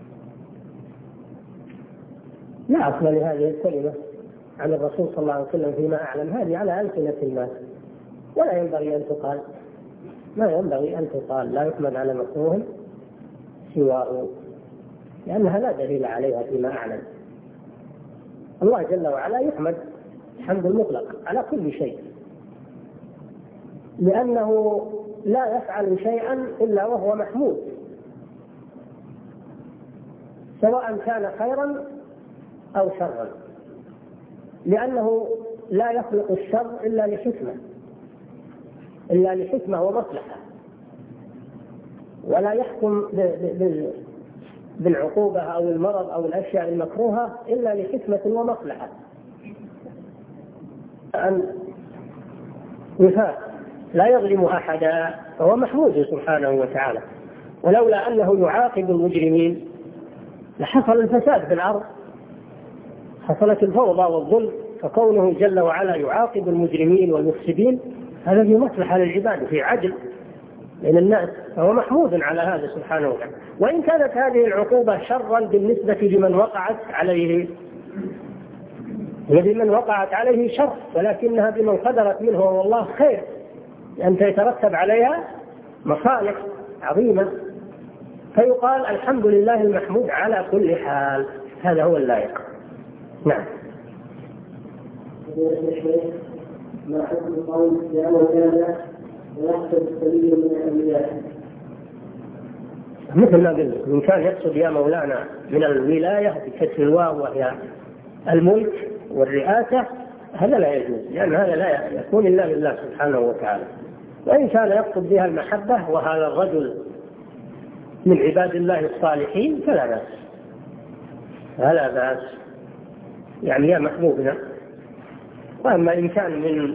لا أصل لهذه الكلمة عن الرسول صلى الله عليه وسلم فيما أعلم، هذه على ألسنة الناس ولا ينبغي أن تقال، ما ينبغي أن تقال، لا يحمد على مكروه سواه، لأنها لا دليل عليها فيما أعلم. الله جل وعلا يحمد الحمد المطلق على كل شيء، لأنه لا يفعل شيئا إلا وهو محمود، سواء كان خيرا أو شرا، لأنه لا يخلق الشر إلا لحكمة إلا لحكمة ومصلحة، ولا يحكم بالعقوبة أو المرض أو الأشياء المكروهة إلا لحكمة ومصلحة. أن وفاء لا يظلم أحدا، فهو محمود سبحانه وتعالى، ولولا أنه يعاقب المجرمين لحصل الفساد في الأرض، حصلت الفوضى والظلم، فكونه جل وعلا يعاقب المجرمين والمفسدين هذا في مصلحة للعباد، في عدل بين الناس، فهو محمود على هذا سبحانه وتعالى. وإن كانت هذه العقوبة شرا بالنسبة لمن وقعت عليه لمن وقعت عليه شر، ولكنها بمن قدرت منه والله خير، لأن يترتب عليها مصالح عظيمة، فيقال الحمد لله المحمود على كل حال، هذا هو اللائق. نعم. ما حكم قول لأنه كان يحسب السبيل من الأنبياء؟ مثل ما قلنا، إن كان يقصد يا مولانا من الولاية بكسر الواو وهي الملك والرئاسة هذا لا يجوز، لأن هذا لا يكون إلا لله سبحانه وتعالى. وإن كان يقصد بها المحبة وهذا الرجل من عباد الله الصالحين فلا بأس، فلا بأس، يعني يا محبوبنا. وأما إن كان من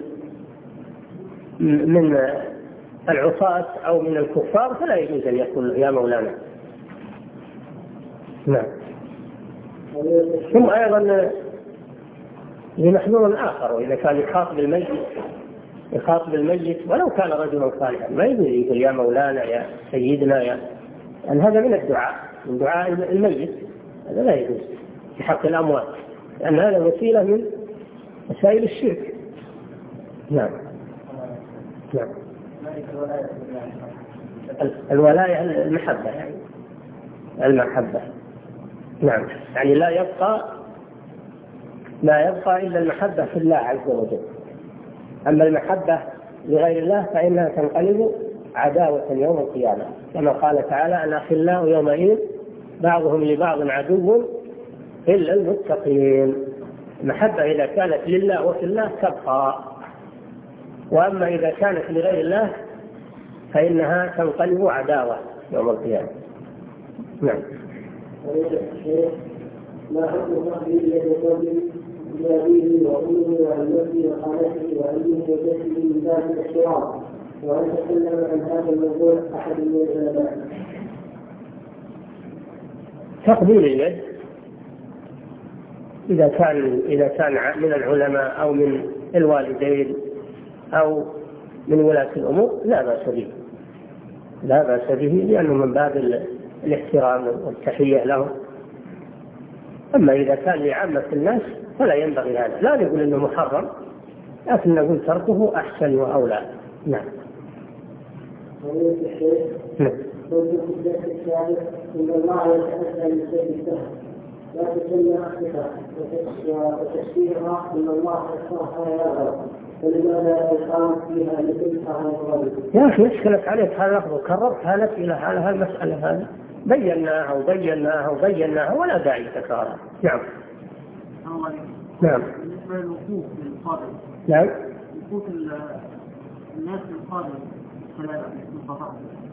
من العصاة أو من الكفار فلا يجوز أن يقول يا مولانا. نعم. ثم أيضا لمحذور آخر، وإذا كان يخاطب الميت يخاطب الميت ولو كان رجلا صالحا ما يجوز يقول يا مولانا يا سيدنا يا، أن هذا من الدعاء من دعاء الميت، هذا لا يجوز في حق الأموات، لأن هذا وسيلة من وسائل الشرك. نعم. نعم. الولاية المحبة، يعني المحبة. نعم، يعني لا يبقى لا يبقى إلا المحبة في الله عز وجل، أما المحبة لغير الله فإنها تنقلب عداوة يوم القيامة، كما قال تعالى: الأخلاء يومئذ بعضهم لبعض عدو إلا المتقين. المحبة إذا كانت لله وفي الله تبقى، وأما إذا كانت لغير الله فإنها تنقلب عداوة يوم القيامة. نعم. ما حكم صاحب الذي يقول بأبيه وأمه وعمته وخالته وأبيه وجده من باب الاحترام، وأن تكلم عن هذا الموضوع أحد من العلماء؟ تقبيل اليد إذا كان إذا كان من العلماء أو من الوالدين أو من ولاة الأمور لا بأس به، لا بأس به، لأنه من باب الاحترام والتحية له. أما إذا كان لعامة الناس فلا ينبغي هذا، لا نقول إنه محرم، لكن نقول تركه أحسن وأولى. نعم. نعم. إن الله يتأذى من سيد الدهر لا تسمى أخذها وتشبيهها إن الله أكثرها يا رب، فلماذا يقام فيها لتلك الغرب؟ يا أخي اشكلت عليك هذا اللفظ، كررتها لك إلى هذه المسألة، هذه بيناها وبيناها وبيناها ولا داعي تكرارها. نعم. نعم. بالنسبة للوقوف للقادم. نعم. وقوف الناس للقادم فلا يستطيع.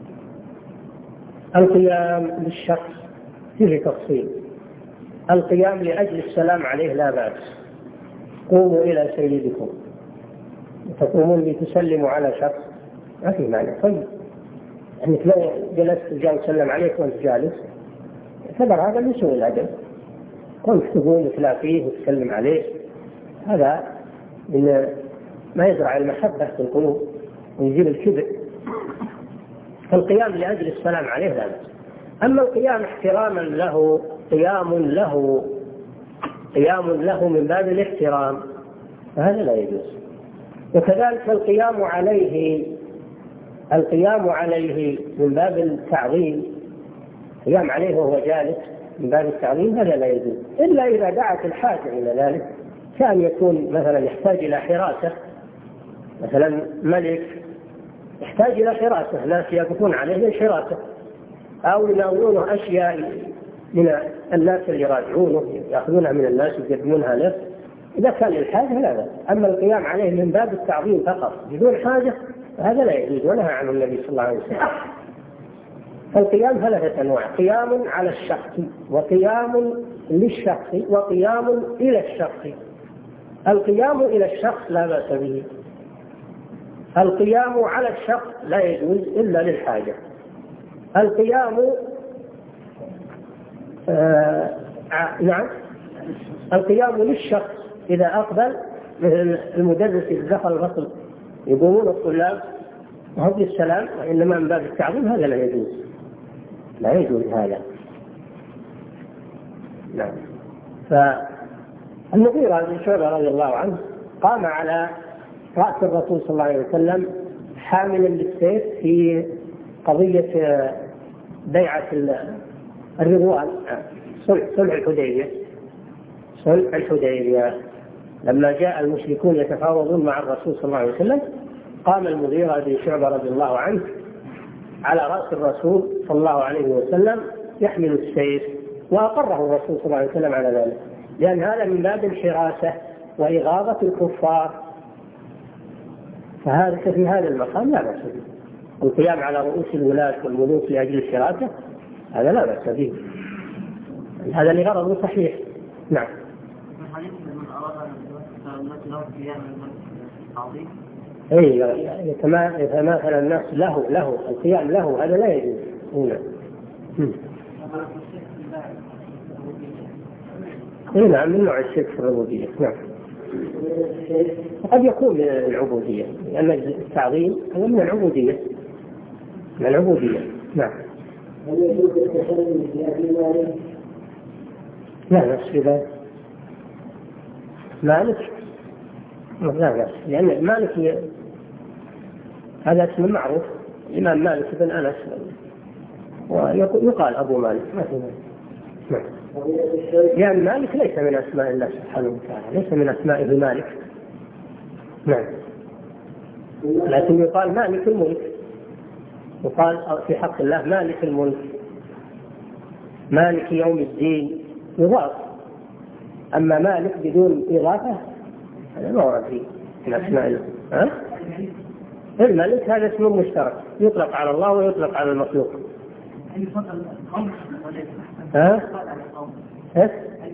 القيام للشخص فيه تفصيل. القيام لأجل السلام عليه لا بأس، قوموا إلى سيدكم، تقومون لتسلموا على شخص ما في معنى. طيب يعني لو جلست جاء وسلم عليك وانت جالس يعتبر هذا من سوء الأدب، كنت تقوم وتلاقيه وتسلم عليه، هذا من ما يزرع المحبة في القلوب ويزيل الكبر. فالقيام لأجل السلام عليه لا بأس. أما القيام احتراما له، قيام له قيام له من باب الاحترام فهذا لا يجوز. وكذلك القيام عليه القيام عليه من باب التعظيم، قيام عليه وهو جالس من باب التعظيم هذا لا يجوز، إلا إذا دعت الحاجة إلى ذلك، كان يكون مثلا يحتاج إلى حراسة، مثلا ملك يحتاج إلى حراسة، ناس يقفون عليه للحراسة، أو يناولونه أشياء من الناس اللي يراجعونه يأخذونها من الناس ويقدمونها له، إذا كان للحاجة لا بأس. أما القيام عليه من باب التعظيم فقط بدون حاجة هذا لا يجوز، ونهى عنه النبي صلى الله عليه وسلم. فالقيام ثلاثة أنواع: قيام على الشخص، وقيام للشخص، وقيام إلى الشخص. القيام إلى الشخص لا بأس به، القيام على الشخص لا يجوز إلا للحاجة. القيام آه نعم القيام للشخص إذا أقبل، مثل المدرس إذا دخل الفصل يقومون الطلاب وهم السلام، وإنما من باب التعظيم هذا لا يجوز، لا يجوز هذا. نعم. فالمغيرة بن شعبة رضي الله عنه قام على رأس الرسول صلى الله عليه وسلم حاملا للسيف في قضية بيعة الرضوان، صلح الحديبية صلح الحديبية لما جاء المشركون يتفاوضون مع الرسول صلى الله عليه وسلم، قام المغيرة بن شعبة رضي الله عنه على رأس الرسول صلى الله عليه وسلم يحمل السيف، وأقره الرسول صلى الله عليه وسلم على ذلك، لأن هذا من باب الحراسة وإغاظة الكفار، فهذا في هذا المقام لا بأس به. القيام على رؤوس الولاة والملوك لأجل الحراسة هذا لا بأس به، هذا لغرض صحيح. نعم. اي يتماثل الناس له له القيام له هذا لا يجوز. اي نعم، من نوع الشرك في الربوبية. نعم. قد يكون من العبودية، لأن التعظيم هو من العبودية من العبودية. نعم. هل يجوز التسلم في أبي مالك؟ لا بأس بذلك. مالك لا بأس، لأن مالك ي... هذا اسم معروف، الإمام مالك بن أنس، ويقال أبو مالك ما في مالك. نعم. يعني مالك ليس من أسماء الله سبحانه وتعالى، ليس من أسمائه مالك. نعم. لكن يقال مالك الملك، يقال في حق الله مالك الملك، مالك يوم الدين يضاف. أما مالك بدون إضافة هذا ما ورد فيه من أسماء الله. ها؟ الملك هذا اسم مشترك يطلق على الله ويطلق على المخلوق. ها؟ ها؟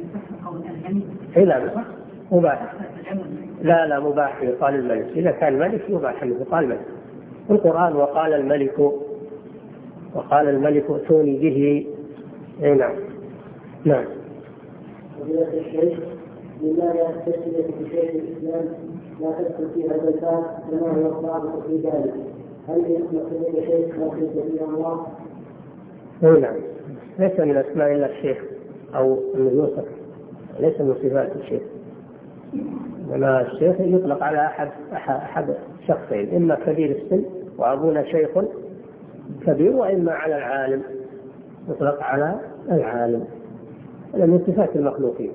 لا مباح، لا لا مباح يقال الملك، إذا كان ملك يباح أن يقال ملك. القرآن وقال الملك، وقال الملك ائتوني به. اي نعم. نعم. فضيلة الشيخ، لماذا التسمية في شيخ الإسلام لا تدخل فيها البلدان كما هو الصادق في ذلك؟ هل يطلق إلى شيخ لكن سبيل الله؟ اي نعم، ليس من أسماء الله الشيخ أو اليوسف، ليس من صفات الشيخ. إنما الشيخ يطلق على أحد أحد شخصين، إما كبير السن وأبونا شيخ كبير، وإما على العالم يطلق على العالم، هذا من صفات المخلوقين.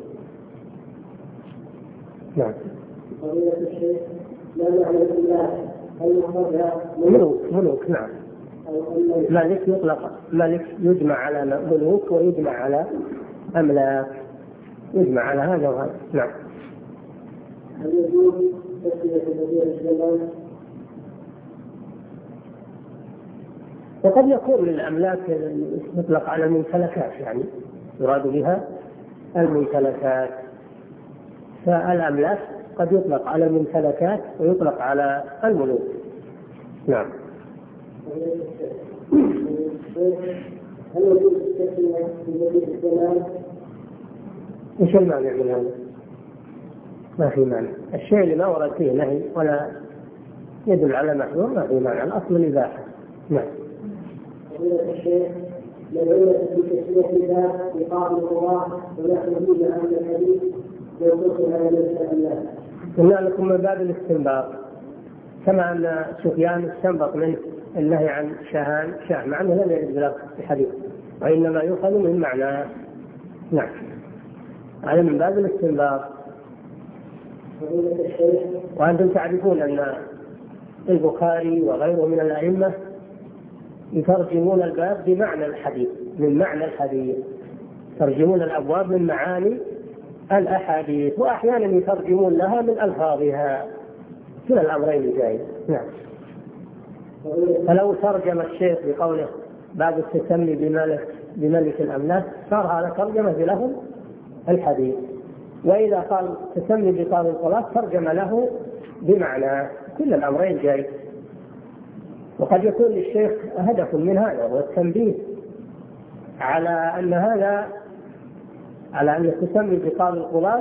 نعم. فضيلة الشيخ، لا نعلم الله هل يخرج ملوك ملوك نعم. ملك يطلق، ملك يجمع على ملوك ويجمع على أملاك، يجمع على هذا وهذا. نعم. هل يجوز تسمية بديع الجلال؟ وقد يكون للأملاك يطلق على الممتلكات، يعني يراد بها الممتلكات، فالأملاك قد يطلق على الممتلكات ويطلق على الملوك. نعم. هل يجوز التسمية بديع الجلال؟ ايش المعنى من هذا؟ ما في معنى، الشيء اللي ما ورد فيه نهي ولا يدل على محظور ما في معنى، الأصل الإباحة. نعم. فضيلة الشيخ، لدينا في تسمية الله إقام الله ونحن فيه عن الحديث يوصفها ليس الله. قلنا لكم من باب الاستنباط، كما أن سفيان استنبط منه النهي عن شهان شاه، مع أنه لم يرد له الحديث وإنما يؤخذ من معناه. نعم، هذا من باب الاستنباط. فضيلة الشيخ، وأنتم تعرفون أن البخاري وغيره من الأئمة يترجمون الباب بمعنى الحديث، من معنى الحديث، يترجمون الأبواب من معاني الأحاديث، وأحيانا يترجمون لها من ألفاظها، كلا الأمرين جائز. نعم. فلو ترجم الشيخ بقوله باب التسمي بملك بملك الأملاك صار هذا ترجمة بلفظ الحديث، وإذا قال تسمي بقال القلاة ترجم له بمعنى، كل الأمرين جائز. وقد يكون للشيخ هدف من هذا هو التنبيه على أن هذا على أن تسمي بقال القلاة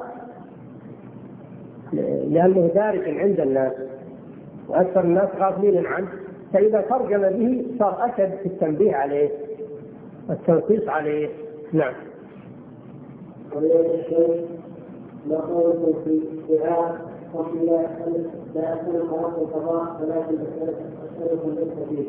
لأنه دارج عند الناس وأكثر الناس غافلين عنه، فإذا ترجم به صار أشد في التنبيه عليه والتنصيص عليه. نعم. فضيلة الشيخ، ما قولكم في دعاء قبل لا أسأل خلاص القضاء ولكن أسألكم بالتفصيل؟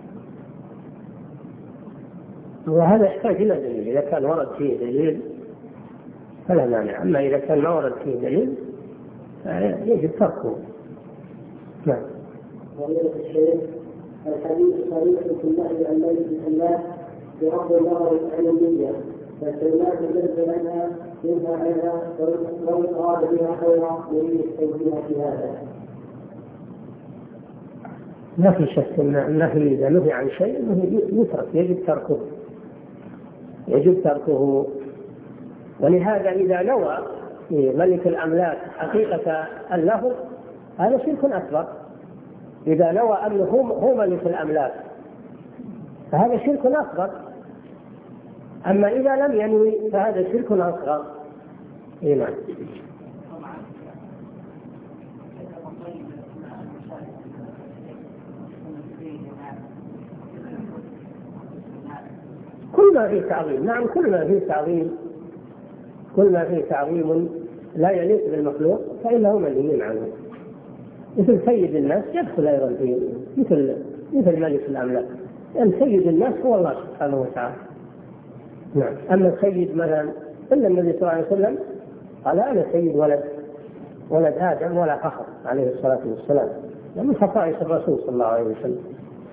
وهذا يحتاج إلى دليل، إذا كان ورد فيه دليل فلا مانع، أما إذا كان ما ورد فيه دليل يجب تركه. نعم. فضيلة الشيخ، الحديث صريح في النهي عن ليس الناس بغض النظر عن النية، فالكلمات التي عنها منها عنها لو أراد بها خيرا يريد التوجيه في هذا. ما في شك أن النهي إذا نهي عن شيء أنه يترك، يجب تركه، يجب تركه. ولهذا إذا نوى ملك الأملاك حقيقة اللفظ هذا شرك أكبر، إذا نوى أنه هو ملك الأملاك فهذا شرك أكبر، أما إذا لم ينوي فهذا شرك أصغر. إيه. كل ما فيه تعظيم، نعم كل ما فيه تعظيم، كل ما فيه تعظيم لا يليق بالمخلوق فإنه منهي عنه، مثل سيد الناس يدخل أيضا فيه، مثل مثل ملك الأملاك، لأن سيد الناس هو الله سبحانه وتعالى. نعم. أما سيد مثلا إلا النبي صلى الله عليه وسلم قال أنا سيد ولد ولد آدم ولا فخر عليه الصلاة والسلام، من خصائص الرسول صلى الله عليه وسلم.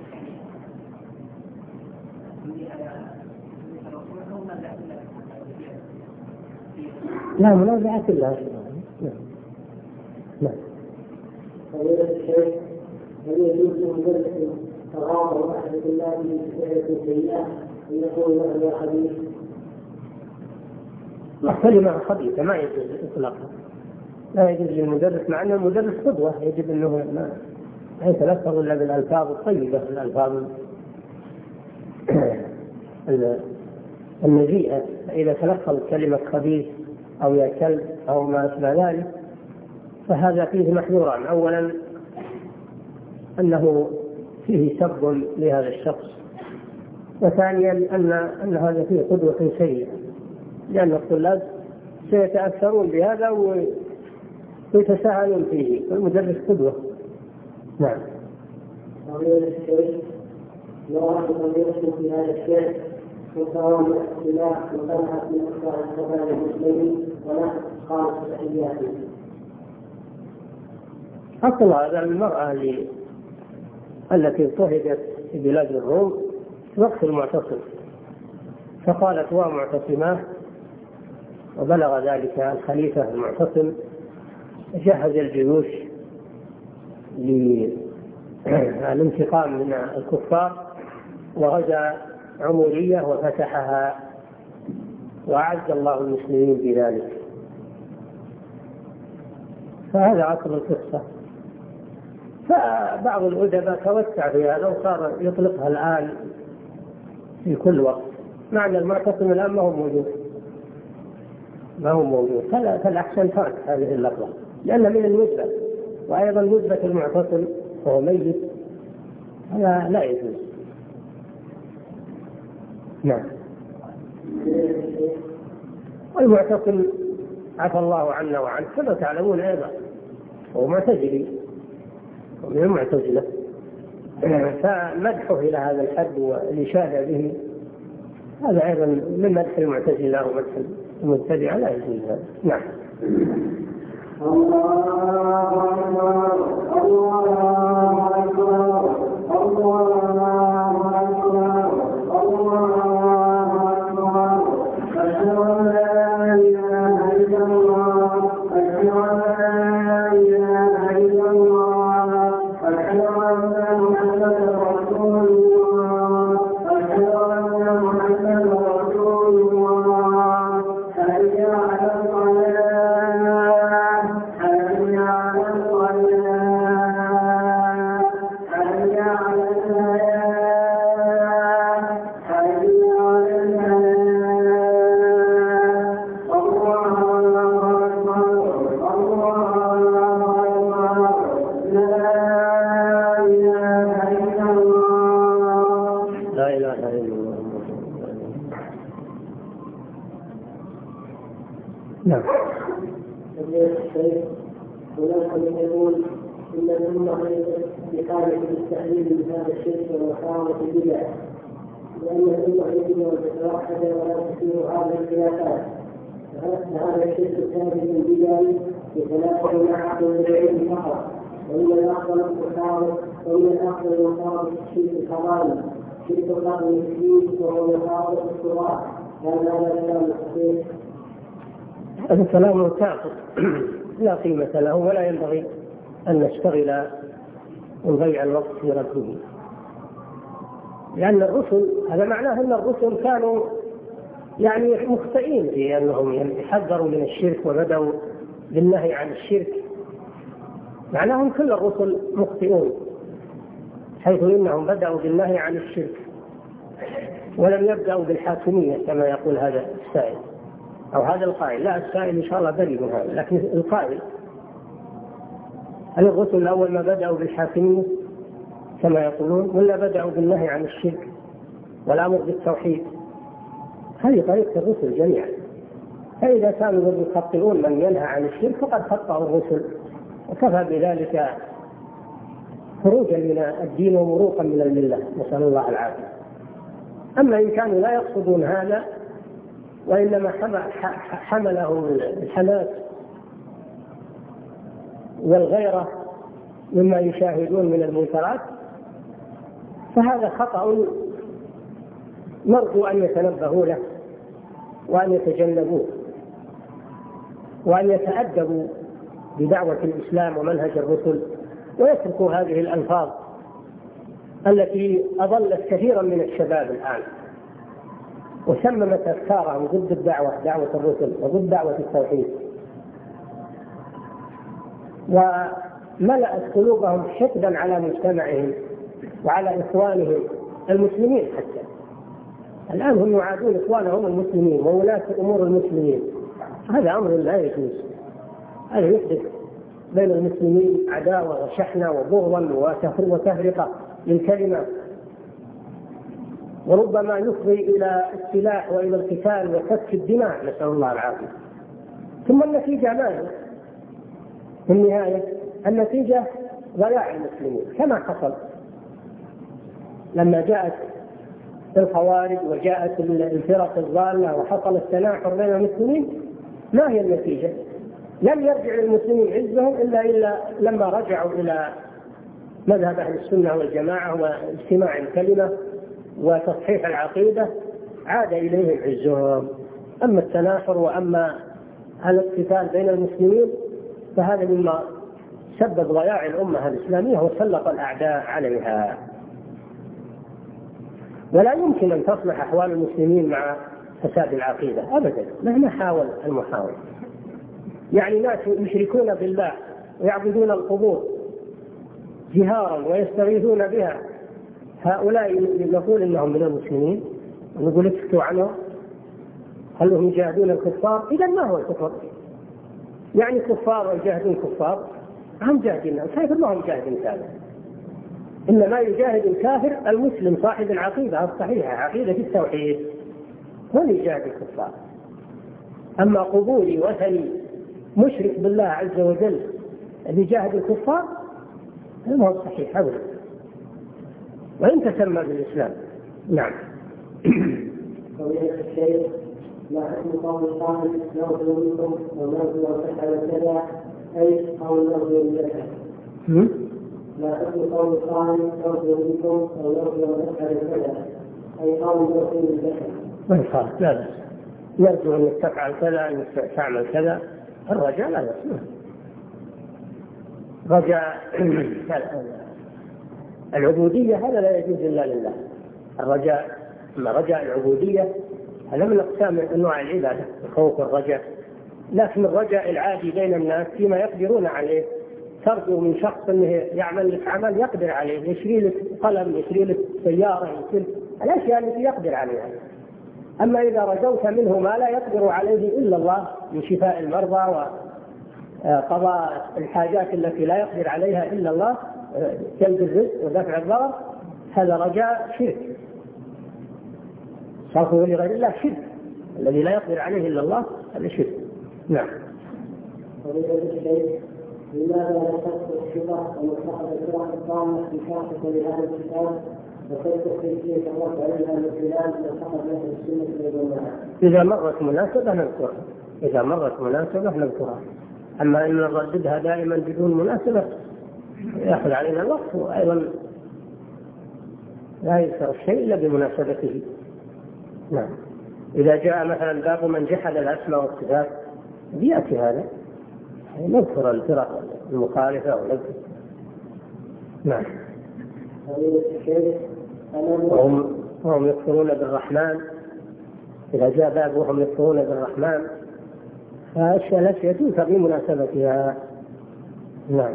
لا منازعة الله. نعم. نعم. فضيلة الشيخ، هل يجوز لمدرس تغاضى أحد الله من فعلة سيئة أن يقول له يا خبيث؟ كلمة خبيثة ما يجوز إطلاقا، لا يجوز للمدرس، مع أن المدرس قدوة يجب أنه ما يتلفظ إلا بالألفاظ الطيبة، الألفاظ النزيهة. فإذا تلفظ كلمة خبيث أو يا كلب أو ما أشبه ذلك فهذا فيه محذوران: أولا أنه فيه سب لهذا الشخص، وثانيا أن أن هذا فيه قدوة سيئة، لأن الطلاب سيتأثرون بهذا ويتساهلون فيه، والمدرس قدوة. نعم. لو أحد يسلم في هذا الشيء وسواء الاختلاف وطلعت من أخطاء الشباب المسلمين ولا خالص تحياتهم. أصل هذا المرأة التي اضطهدت في بلاد الروم وقت المعتصم، فقالت ومعتصماه، وبلغ ذلك الخليفة المعتصم، جهز الجيوش للانتقام من الكفار، وغزا عمورية وفتحها، وأعز الله المسلمين بذلك. فهذا أصل القصة. فبعض الأدباء توسع في هذا وصار يطلقها الآن في كل وقت، مع أن المعتصم الآن ما هو موجود ما هو موجود فالأحسن ترك هذه اللفظة، لأن من المثبت، وأيضا مثبت المعتصم وهو ميت، هذا لا يجوز. نعم. والمعتصم عفى الله عنا وعنه كما تعلمون أيضا هو معتزلي ومن المعتزلة، فمدحه إلى هذا الحد والإشادة به هذا أيضا من مدح المعتزلة ومدح المبتدعة، لا يجوز هذا. نعم. الله أكبر الله أكبر الله أكبر الله أكبر أشهد أن لا إله إلا الله أشهد أن لا إله إلا الله أشهد أن محمدا رسول الله أشهد أن محمدا رسول الله حي على الصلاة حي على الصلاة حي على الفلاح حي على الفلاح الله أكبر الله أكبر لا إله إلا الله لا إله إلا الله. نعم. هناك من يقول ان الامه بحاجه للتحليل من هذا الشرك والمحارمه البدع، لان الامه يجب ان تتوحد ولا تثير هذه الخلافات، فهذا الشرك ثابت بدعي يتناسب مع عقل العلم فقط، ومن الافضل المحارب ومن الافضل المحاربه الشرك الحرام شرك الله المسلمين وهو محاربه الصغار. هذا هذا كلام صحيح؟ هذا كلام ساقط لا قيمة له، ولا ينبغي أن نشتغل ونضيع الوقت في رده، لأن الرسل هذا معناه أن الرسل كانوا يعني مخطئين في أنهم يحذروا من الشرك وبدأوا بالنهي عن الشرك، معناهم كل الرسل مخطئون، حيث إنهم بدأوا بالنهي عن الشرك ولم يبدأوا بالحاكمية كما يقول هذا السائل أو هذا القائل. لا، السائل إن شاء الله بريء من هذا، لكن القائل هل الرسل أول ما بدأوا بالحاكمية كما يقولون، ولا بدأوا بالنهي عن الشرك والأمر بالتوحيد؟ هذه طريقة الرسل جميعا. فإذا كانوا يخطئون من ينهى عن الشرك فقد خطأوا الرسل، وكفى بذلك خروجا من الدين ومروقا من الملة، نسأل الله العافية. أما إن كانوا لا يقصدون هذا وإنما حمله الحماس والغيرة مما يشاهدون من المنكرات، فهذا خطأ نرجو أن يتنبهوا له وأن يتجنبوه وأن يتأدبوا بدعوة الإسلام ومنهج الرسل، ويتركوا هذه الألفاظ التي أضلت كثيرا من الشباب الآن وسممت أفكارهم ضد الدعوة، دعوة الرسل وضد دعوة التوحيد، وملأت قلوبهم حقدا على مجتمعهم وعلى إخوانهم المسلمين. حتى الآن هم يعادون إخوانهم المسلمين وولاة أمور المسلمين. هذا أمر لا يجوز، هذا يحدث بين المسلمين عداوة وشحنة وبغضا وتفرقة للكلمة، وربما يفضي إلى السلاح وإلى القتال وسفك الدماء، نسأل الله العافية. ثم النتيجة ماذا؟ في النهاية النتيجة ضياع المسلمين، كما حصل لما جاءت الخوارج وجاءت الفرق الضالة وحصل التناحر بين المسلمين. ما هي النتيجة؟ لم يرجع المسلمين عزهم إلا إلا لما رجعوا إلى مذهب أهل السنة والجماعة واجتماع الكلمة وتصحيح العقيدة، عاد إليهم عزهم. أما التناحر وأما الاقتتال بين المسلمين فهذا مما سبب ضياع الأمة الإسلامية وسلط الأعداء عليها. ولا يمكن أن تصلح أحوال المسلمين مع فساد العقيدة أبدا مهما حاول المحاول. يعني ناس يشركون بالله ويعبدون القبور جهارا ويستغيثون بها، هؤلاء نقول إنهم من المسلمين ونقول اسكتوا عنهم، هل هم يجاهدون الكفار؟ إذا ما هو الكفر؟ يعني كفار ويجاهدون كفار، هم جاهدين الكافر، ما هم جاهدين كافر. إنما يجاهد الكافر المسلم صاحب العقيدة الصحيحة، عقيدة التوحيد، هو يجاهد الكفار. أما قبوري وثني مشرك بالله عز وجل اللي جاهد الكفار هذا هو الصحيح أبدا، وإن تسمى بالإسلام. نعم. فضيلة الشيخ، ما حكم قول القائل نغفر منكم ونغفر وتفعل كذا، أي قول نغفر لك؟ ما حكم قول القائل نغفر منكم ونغفر وتفعل كذا، أي قول نغفر لك؟ ما يخالف، لا بأس، يرجو أن تفعل كذا، أن تعمل كذا، الرجاء لا بأس. رجاء العبودية هذا لا يجوز إلا لله. الرجاء أما رجاء العبودية هذا من أقسام أنواع العبادة، الخوف والرجاء. لكن الرجاء العادي بين الناس فيما يقدرون عليه، ترجو من شخص أنه يعمل لك عمل يقدر عليه، يشري لك قلم، يشري لك سيارة، يشري الأشياء التي يقدر عليها. أما إذا رجوت منه ما لا يقدر عليه إلا الله من شفاء المرضى وقضاء الحاجات التي لا يقدر عليها إلا الله، جلب الرزق ودفع الضرر، هذا رجاء شرك، صرفه لغير الله شرك، الذي لا يقدر عليه إلا الله هذا شرك. نعم. لماذا لا تذكر الشبهة ومتخذ الفرق الطامة في شاخصة لهذا الكتاب وتذكر كيفية الرد عليها من خلال منتخب أهل السنة والجماعة؟ إذا مرت مناسبة نذكرها، إذا مرت مناسبة نذكرها. أما إن نرددها دائما بدون مناسبة يأخذ علينا الوقت، وأيضا لا يذكر الشيء إلا بمناسبته. نعم. إذا جاء مثلا باب من جحد الأسماء والصفات بيأتي هذا، نذكر الفرق المخالفة ونذكر. نعم. وهم وهم يكفرون بالرحمن، إذا جاء باب وهم يكفرون بالرحمن فأشياء التي تنكر بمناسبتها. نعم.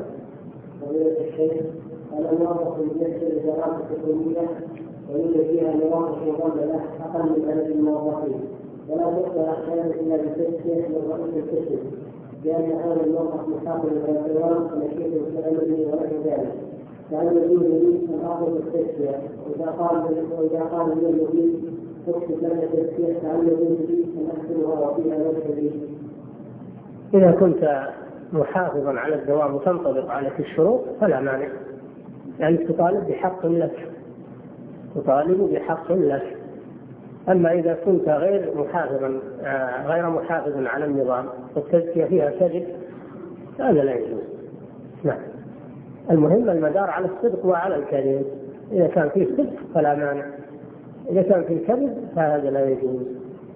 الأمر في جسد الجرائم الحكومية ويوجد فيها مواقف مضللة أقل من عدد الموظفين، ولا تقدر أحيانا إلا بتسكية من رئيس القسم، لأن هذا الموقف محافظ على الدوام ونشيط مستعمله ونحو ذلك، فهل يجوز لي أن آخذ التسكية؟ وإذا قال وإذا قال لي المدير اكتب لنا التسكية فهل يجوز لي أن أكتبها وفيها نفسي؟ إذا كنت محافظا على الدوام وتنطبق عليك الشروط فلا مانع، يعني تطالب بحق لك، تطالب بحق لك. أما إذا كنت غير محافظا غير محافظ على النظام والتزكية فيها كذب هذا لا يجوز. نعم. المهم المدار على الصدق وعلى الكذب. إذا كان فيه صدق فلا مانع، إذا كان فيه كذب فهذا لا يجوز،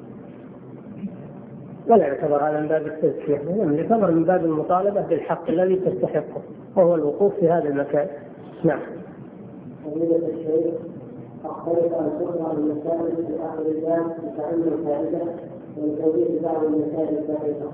ولا يعتبر هذا من باب التزكية، يعتبر من باب المطالبة بالحق الذي تستحقه، وهو الوقوف في هذا المكان. نعم. فضيلة الشيخ، أختلف أن تقرأ المسائل في آخر الباب بتعلم الفائدة وتوضيح بعض المسائل الدقيقة.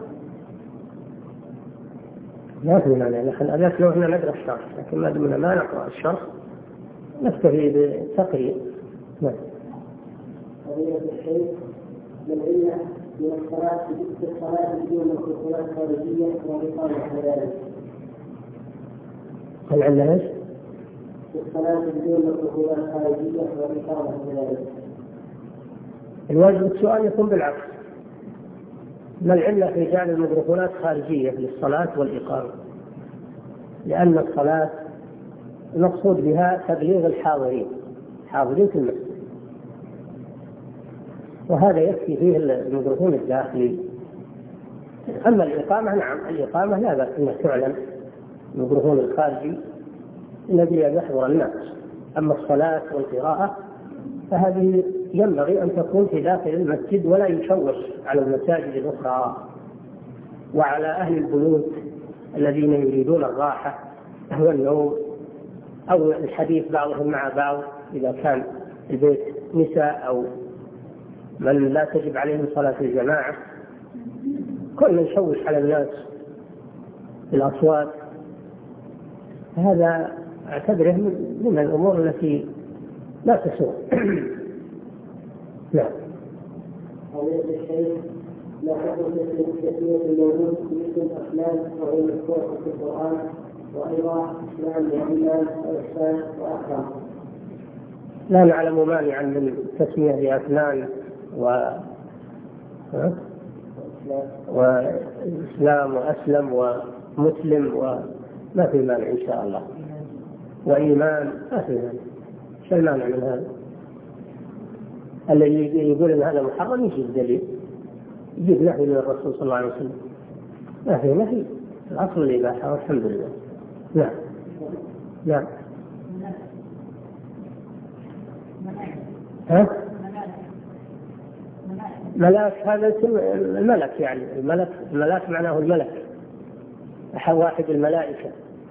لا في مانع، نحن الأداة لو إحنا نقرأ الشرح، لكن ما دمنا ما نقرأ الشرح نكتفي بالتقرير. نعم. فضيلة الشيخ، من علة من الصلاة في الصلاة بدون مدخولات خارجية وإقامة كذلك. العلة ايش؟ الصلاة بدون مدخولات خارجية وإقامة كذلك. الواجب السؤال يكون بالعكس، ما العلة في جعل المدخولات خارجية للصلاة والإقامة؟ لأن الصلاة المقصود بها تبليغ الحاضرين حاضرين في المسجد، وهذا يكفي فيه المدخول الداخلي. أما الإقامة نعم، الإقامة لا بأس أن تعلن المدخول الخارجي الذي يحضر الناس. أما الصلاة والقراءة فهذه ينبغي أن تكون في داخل المسجد ولا يشوش على المساجد الأخرى وعلى أهل البيوت الذين يريدون الراحة والنوم أو الحديث بعضهم مع بعض إذا كان البيت نساء أو من لا تجب عليهم صلاة الجماعة. كل من يشوش على الناس بالأصوات هذا أعتبره من الأمور التي لا تسوء. نعم. قضية الشيخ، لا حكم تسمية الموجود مثل أفلام وهي مذكورة في القرآن، وأيضا أفلام وإيمان وإحسان وأكرم. لا نعلم مانعا من تسمية بأفلام و وإسلام وأسلم ومسلم وما في مانع إن شاء الله، وإيمان ما في مانع. شو المانع من هذا؟ الذي يقول ان هذا محرم يجيب دليل، يجيب نهي من الرسول صلى الله عليه وسلم. ما في نهي، الاصل الاباحه والحمد لله. نعم. نعم. ها؟ ملاك هذا اسم الملك، يعني الملك الملاك معناه الملك، واحد الملائكه.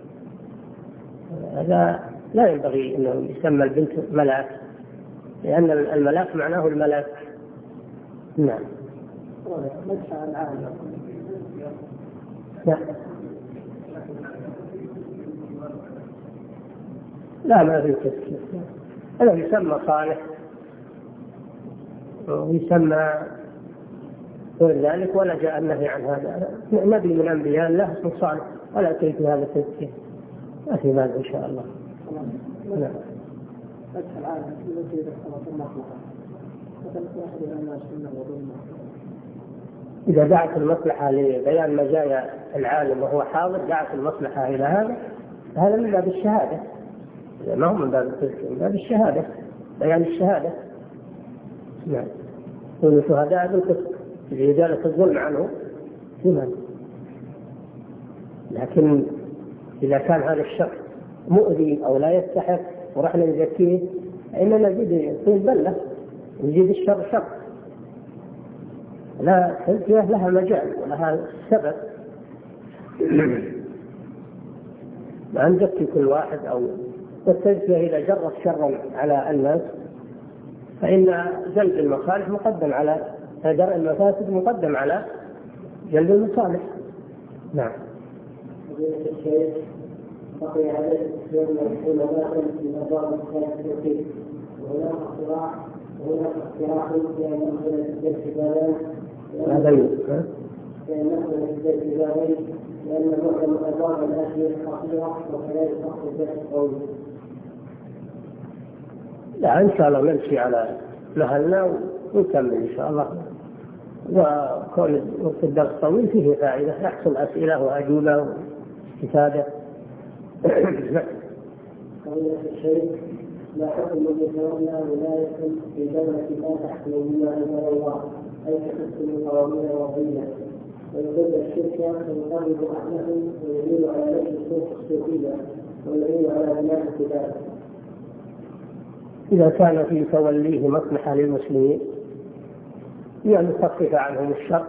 هذا لا ينبغي انه يسمى البنت ملاك، لأن الملاك معناه الملاك. نعم. لا. لا ما في تذكير، هذا يسمى صالح ويسمى غير ذلك، ولا جاء النهي عن هذا. نبي من الأنبياء الله اسمه صالح ولا تريد هذا التذكير، ما في مانع إن شاء الله. نعم. فتح العالم التي ذكرت المصلحة فتنفع إلى الناس من الوضوء. إذا دعت المصلحة لبيان مزايا العالم وهو حاضر، دعت المصلحة إلى هذا، هذا من باب الشهادة، ما هو من باب التزكية، من باب الشهادة، بيان الشهادة. نعم. كل شهداء بالقسط لإزالة الظلم عنه لمن؟ لكن إذا كان هذا الشخص مؤذي أو لا يستحق ورحنا نزكيه، إننا نزيد طين بلة، نزيد الشر شر. لا، التزكية لها مجال ولها سبب. ما نزكي كل واحد، أو التزكية إذا جرت شرا على الناس فإن جلب المصالح مقدم على درء المفاسد، مقدم على جلب المصالح. نعم. بقي عليه يوم الحلمات من أبواب الخير التوحيد، وهناك اختراع وهناك اختراع بين نقل الاستدلال بين نقل الاستدلال لأن معظم الأبواب الآتية خطيرة وكذلك أخذ البحث القوي. لا إن شاء الله نمشي على مهلنا ونكمل إن شاء الله، وكون وقت الدرس طويل فيه فائدة، يحصل أسئلة وأجوبة واستفادة. قضية الشيخ، لا حكم من يتولى ولاية في دولة لا تحكم بما أنزل الله، أي تحكم القوانين الوضعية، ويضل الشركة ويقرب أهله ويميل على نفس الصوت الصوفية والذين على بناء ذلك. إذا كان في توليه مصلحة للمسلمين بأن يخفف عنهم الشر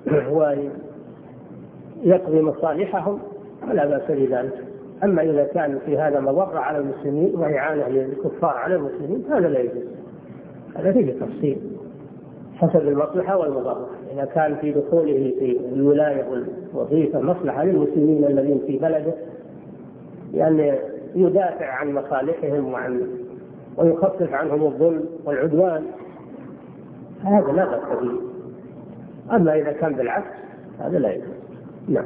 ويقضي مصالحهم فلا بأس بذلك. أما إذا كان في هذا مضرة على المسلمين وإعانة للكفار على المسلمين هذا لا يجوز. هذا فيه تفصيل حسب المصلحة والمضرة. إذا كان في دخوله في الولاية والوظيفة مصلحة للمسلمين الذين في بلده يعني يدافع عن مصالحهم وعن ويخفف عنهم الظلم والعدوان هذا لا بأس به. أما إذا كان بالعكس هذا لا يجوز. نعم.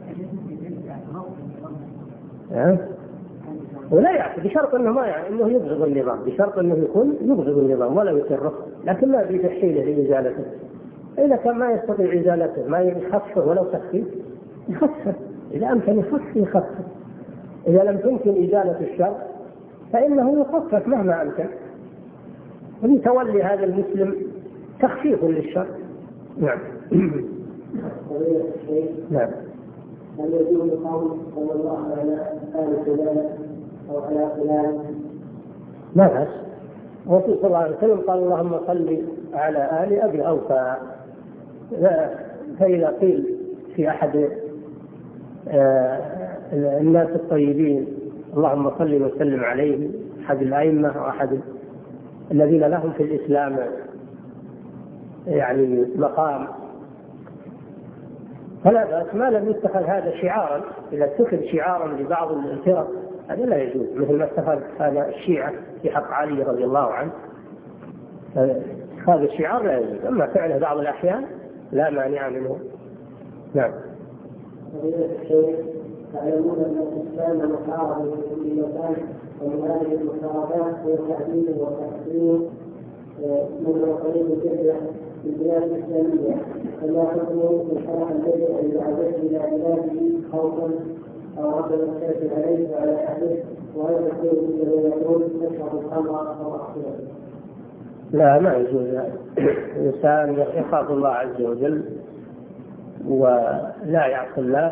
أه؟ ولا يعني بشرط انه ما يعني انه يبغض النظام، بشرط انه يكون يبغض النظام ولا يكره، لكن ما يريد حيله لازالته. اذا كان ما يستطيع ازالته ما يخفف ولو تخفيف يخفف، اذا امكن يخفف يخفف، اذا لم تمكن ازاله الشر فانه يخفف مهما امكن، ويتولي هذا المسلم تخفيف للشر. نعم. نعم. هل يجوز قول صلى الله على آل فلان أو على فلان؟ لا بأس. الرسول صلى الله عليه وسلم قال اللهم صل على آل أبي أوفى. فإذا قيل في أحد الناس الطيبين اللهم صل وسلم عليه أحد الأئمة أو أحد الذين لهم في الإسلام يعني مقام فلا بأس، ما لم يتخذ هذا شعارا. إذا اتخذ شعارا لبعض الفرق هذا لا يجوز، مثل ما اتخذ هذا الشيعة في حق علي رضي الله عنه، هذا الشعار لا يجوز. أما فعله بعض الأحيان لا مانع منه. نعم. تعلمون أن الإسلام محارب في كل مكان، ومن هذه المحاربات هو التعديل والتحسين من قريب جدا في البلاد الإسلامية، فلا حكم من شرع الذي يعود إلى بلاده خوفا أو رد الشرك عليه وعلى أهله، وهذا الشيء الذي يقول نشرب الخمر أو أخذه. لا ما يجوز. الإنسان يخاف الله عز وجل ولا يعصي الله.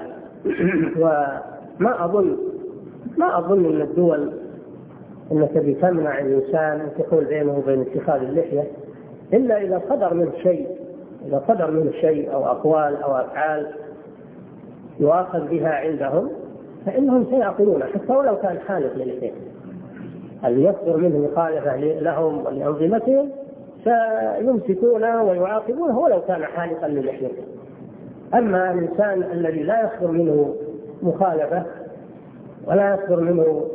وما أظن ما أظن أن الدول أنك بتمنع الإنسان أن تحول بينه وبين اتخاذ اللحية إلا إذا صدر منه شيء، إذا صدر منه شيء أو أقوال أو أفعال يؤاخذ بها عندهم فإنهم سيعقلون حتى ولو كان حالف للحية. هل يصدر منه مخالفة لهم ولأنظمتهم سيمسكونه ويعاقبونه ولو كان حالفا للحية. أما الإنسان الذي لا يصدر منه مخالفة ولا يصدر منه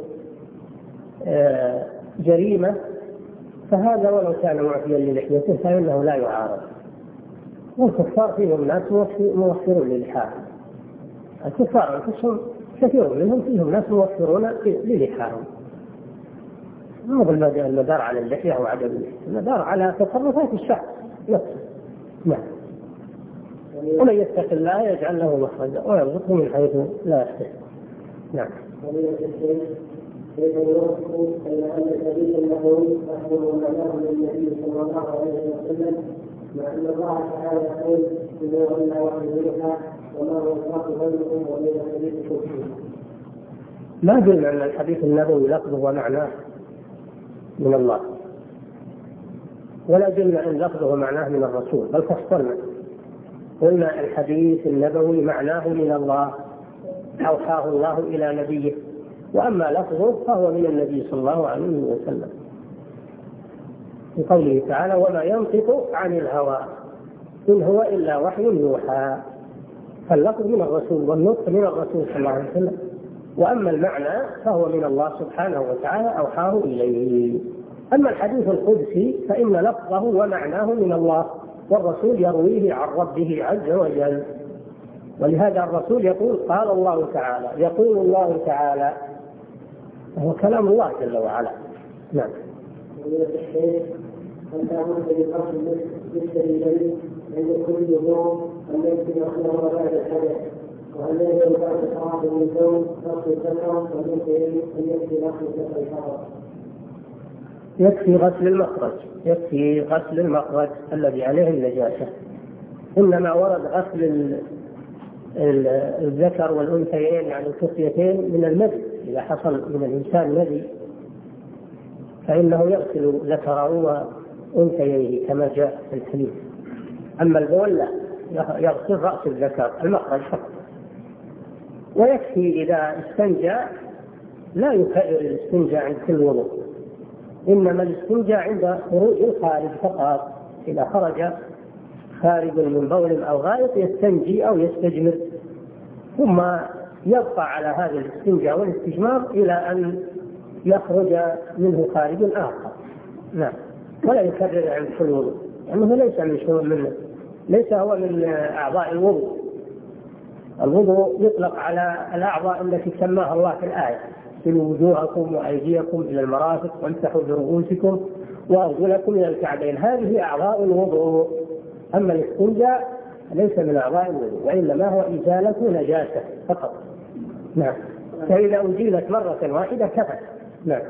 جريمة فهذا ولو كان معفيا للحيته فإنه لا يعارض. والكفار فيهم ناس موفرون للحاهم، الكفار أنفسهم كثير منهم فيهم ناس موفرون للحاهم، مو المدار على اللحية وعدم المدار على تصرفات الشعب نفسه. نعم. ومن يتق الله يجعل له مخرجا ويرزقه من حيث لا يحتسب. نعم. كيف يوصف بين أن الحديث النبوي أخبر معناه للنبي صلى الله عليه وسلم، مع أن الله تعالى يقول إذا إلا وحي يوحى وما هو الفرق بينكم وبين حديثكم فيه؟ ما قلنا أن الحديث النبوي لفظه ومعناه من الله، ولا قلنا أن لفظه ومعناه من الرسول، بل فصلنا قلنا الحديث النبوي معناه من الله أوحاه الله إلى نبيه، وأما لفظه فهو من النبي صلى الله عليه وسلم في قوله تعالى وما ينطق عن الهوى إن هو إلا وحي يوحى. فاللفظ من الرسول والنطق من الرسول صلى الله عليه وسلم، وأما المعنى فهو من الله سبحانه وتعالى أوحاه إليه. أما الحديث القدسي فإن لفظه ومعناه من الله، والرسول يرويه عن ربه عز وجل، ولهذا الرسول يقول قال الله تعالى، يقول الله تعالى، هو كلام الله جل وعلا. نعم. أنت أمرت بقصد بالسبيلين عند كل يوم الذي يخلق بعد الحدث، وهل يجب بعد صلاة من اليوم غسل الذكر وممكن أن يكفي غسل الذكر فقط؟ يكفي غسل المخرج، يكفي غسل المخرج الذي عليه النجاسة. إنما ورد غسل الذكر والأنثيين يعني الخصيتين من المسح إذا حصل من الإنسان مذي فإنه يغسل ذكره وأنثيه كما جاء في الحديث. أما البول لا، يغسل رأس الذكر المخرج فقط. ويكفي إذا استنجى لا يكرر الاستنجاء عند كل وضوء، إنما الاستنجاء عند خروج الخارج فقط. إذا خرج خارج من بول أو غائط يستنجي أو يستجمر، ثم يبقى على هذا الاستنجاء والاستجمار إلى أن يخرج منه خارج آخر. نعم، ولا يكرر عند كل وضوء، لأنه يعني ليس من شروط منه، ليس هو من أعضاء الوضوء. الوضوء يطلق على الأعضاء التي سماها الله في الآية: اغسلوا وجوهكم وأيديكم إلى المرافق وامسحوا برؤوسكم وأرجلكم إلى الكعبين. هذه أعضاء الوضوء. أما الاستنجاء ليس من أعضاء الوضوء، وإنما هو إزالة نجاسة فقط. نعم، فإذا أزيلت مرة واحدة كفت. نعم.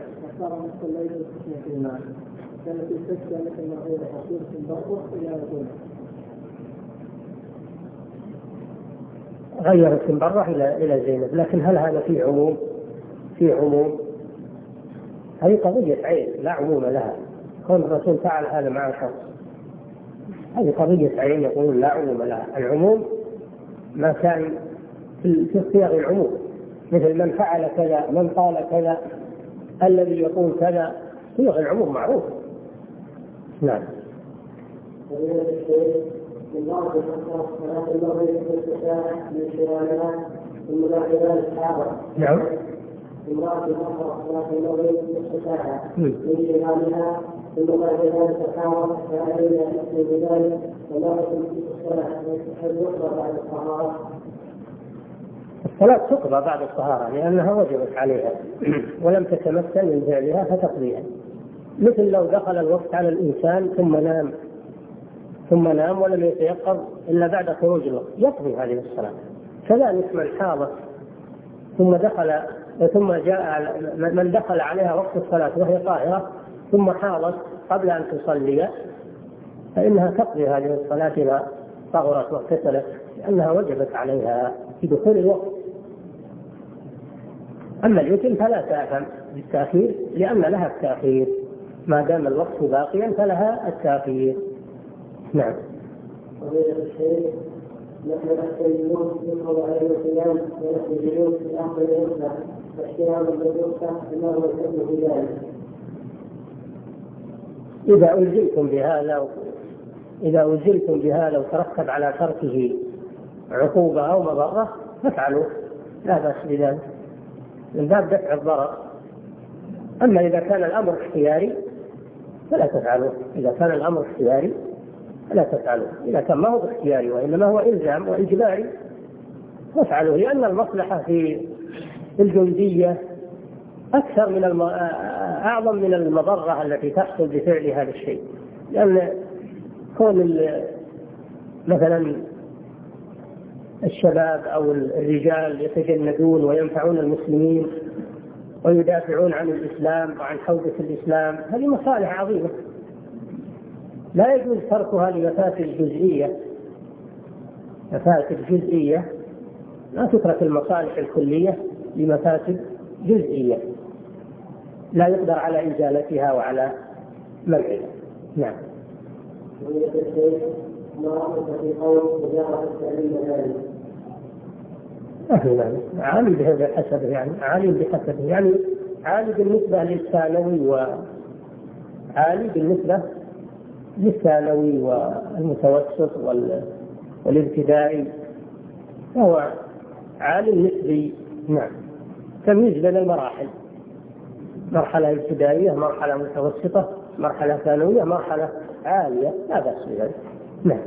غير سنبرة إلى إلى زينب، لكن هل هذا في عموم؟ في عموم، هذه قضية عين لا عموم لها. كون الرسول فعل هذا مع الشخص هذه قضية عين يقول لا عموم لها. العموم ما كان في صيغ العموم، مثل من فعل كذا، من قال كذا، الذي يقول كذا، صيغ العموم معروف. نعم. من بعض الأشخاص ثلاث المغرب والعشاء من خلالها ثم بعد ذلك حاضر. نعم. من بعض الأشخاص ثلاث المغرب والعشاء من خلالها ثم بعد ذلك حاضر، فعلينا نحن بذلك ولا في الصلاة هل يقرأ بعد الطهارة؟ الصلاة تقضى بعد الطهارة لأنها وجبت عليها ولم تتمكن من فعلها فتقضيها. مثل لو دخل الوقت على الإنسان ثم نام ثم نام ولم يتيقظ إلا بعد خروج الوقت يقضي هذه الصلاة. كذلك من حاضت ثم دخل ثم جاء من دخل عليها وقت الصلاة وهي طاهرة ثم حاضت قبل أن تصلي فإنها تقضي هذه الصلاة إذا طهرت واغتسلت، لأنها وجبت عليها في دخول الوقت. أما اليتم فلا تأثم بالتأخير لأن لها التأخير، ما دام الوقت باقيا فلها التأخير. نعم. وغير الشيء نحن نحتاجون يدخل على القيام ونحن جلوس في آخر الوقت واحترام الوقت أنه يحب في ذلك. إذا ألزمتم بهذا إذا ألزمتم بهذا وترتب على تركه عقوبة أو مضرة فافعلوا، لا بأس بذلك من باب دفع الضرر. أما إذا كان الأمر اختياري فلا تفعلوا. إذا كان الأمر اختياري فلا تفعلوا. إذا كان ما هو اختياري وإنما هو إلزام وإجباري فافعلوا، لأن المصلحة في الجندية أكثر من الم... أعظم من المضرة التي تحصل بفعل هذا الشيء. لأن كون ال... مثلا الشباب أو الرجال يتجندون وينفعون المسلمين ويدافعون عن الإسلام وعن حوزة الإسلام، هذه مصالح عظيمة لا يجوز تركها لمفاسد جزئية. مفاسد جزئية لا تترك المصالح الكلية لمفاسد جزئية لا يقدر على إزالتها وعلى منعها. نعم. ما رأيك في قول وزارة التعليم العالي؟ أهلا عالي بحسبه، يعني عالي بحسبه، يعني عالي بالنسبة للثانوي وعالي بالنسبة للثانوي والمتوسط والابتدائي، فهو عالي نسبي. نعم. تمييز بين المراحل، مرحلة ابتدائية، مرحلة متوسطة، مرحلة ثانوية، مرحلة عالية، لا بأس بذلك. نعم.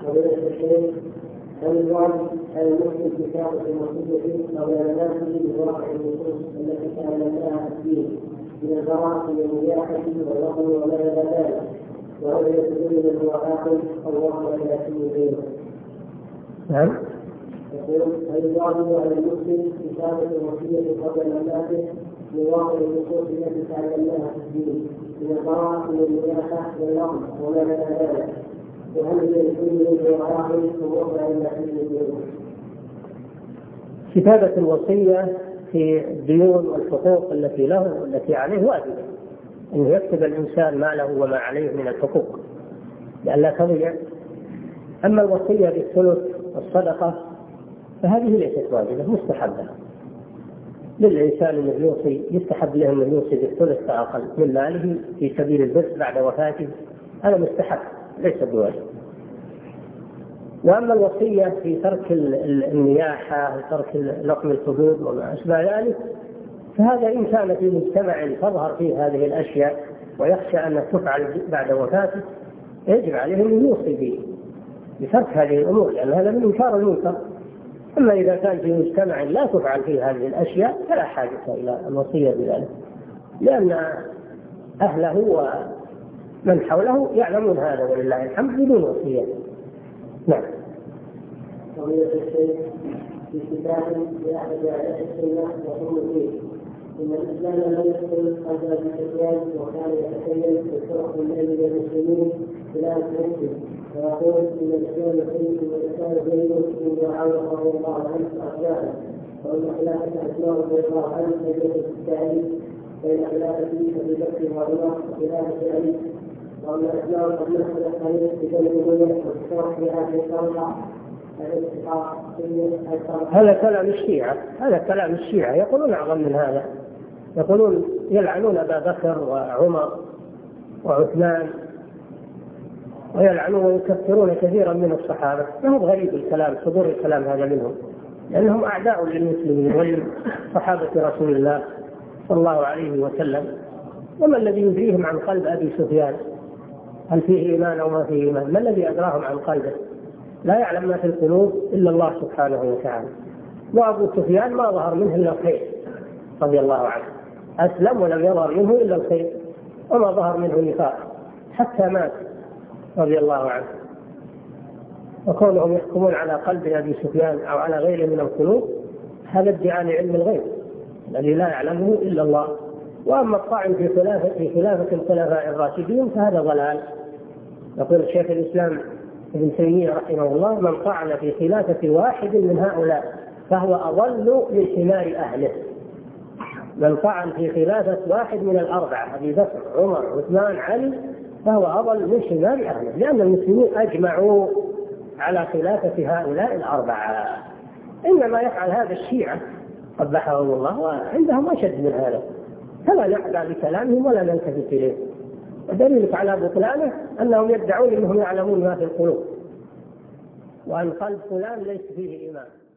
هل الواجب على المسلم كتابة المسلمين أو إعلاناته بواقع النصوص التي تعلمناها الدين من البراءة والمباحة والوطن وما إلى ذلك، وهل يتبين من هو عاقل أو واقع إلى كل غيره؟ نعم. يقول هل الواجب على المسلم كتابة المسلمين قبل المماته بواقع النصوص التي تعلمناها الدين من البراءة والمباحة والوطن وما إلى ذلك، كتابة الوصية في الديون والحقوق التي له والتي عليه واجبة، أن يكتب الإنسان ما له وما عليه من الحقوق لئلا تضيع. أما الوصية بالثلث والصدقة فهذه ليست واجبة، مستحبة للإنسان أن يوصي، يستحب له أن يوصي بالثلث فأقل من ماله في سبيل البر بعد وفاته، هذا مستحب ليس بواجب. وأما الوصية في ترك النياحة وترك لطم الحدود وما أشبه ذلك فهذا إن كان في مجتمع تظهر فيه هذه الأشياء ويخشى أن تفعل بعد وفاته يجب عليه أن يوصي به بترك هذه الأمور، لأن هذا من إنكار المنكر. أما إذا كان في مجتمع لا تفعل فيه هذه الأشياء فلا حاجة إلى الوصية بذلك، لأن أهله ومن حوله يعلمون هذا ولله الحمد بدون وصية. نعم. قضية الشيخ في كتاب لأحد أعلام السنة يقول فيه إن الإسلام لم يدخل قلب أبي سفيان وكان يتخيل في فرق الليل بين المسلمين خلاف مسلم، ويقول إن الإسلام يحيي والإسلام غيره من معاوية رضي الله عنه وأتباعه، وأن خلافة أسماء رضي الله عنه ليست في التاريخ بين خلافة أبي بكر وعمر وخلافة علي، وأن أسماء قد نزلت عليه بجانبية والشرح في هذه الطريقة. هذا كلام الشيعة، هذا كلام الشيعة يقولون أعظم من هذا، يقولون يلعنون أبا بكر وعمر وعثمان ويلعنون ويكفرون كثيرا من الصحابة. ما هو غريب الكلام، صدور الكلام هذا منهم، لأنهم أعداء للمسلمين ولصحابة رسول الله صلى الله عليه وسلم. وما الذي يدريهم عن قلب أبي سفيان؟ هل فيه إيمان أو ما فيه إيمان؟ ما الذي أدراهم عن قلبه؟ لا يعلم ما في القلوب إلا الله سبحانه وتعالى. وأبو سفيان ما ظهر منه إلا الخير رضي الله عنه، أسلم ولم يظهر منه إلا الخير وما ظهر منه نفاق حتى مات رضي الله عنه. وكونهم يحكمون على قلب أبي سفيان أو على غيره من القلوب هذا ادعاء لعلم الغيب الذي لا يعلمه إلا الله. وأما الطعن في خلافة في خلافة الخلفاء الراشدين فهذا ضلال. يقول الشيخ الإسلام ابن تيمية رحمه الله: من طعن في خلافة واحد من هؤلاء فهو أضل من حمار أهله. من طعن في خلافة واحد من الأربعة أبي بكر عمر عثمان علي فهو أضل من حمار أهله، لأن المسلمين أجمعوا على خلافة هؤلاء الأربعة. إنما يفعل هذا الشيعة قبحهم الله وعندهم أشد من هذا، فلا نحظى بكلامهم ولا نلتفت إليه. ودليلك على بطلانه أنهم يدعون أنهم يعلمون ما في القلوب وأن قلب فلان ليس فيه إيمان.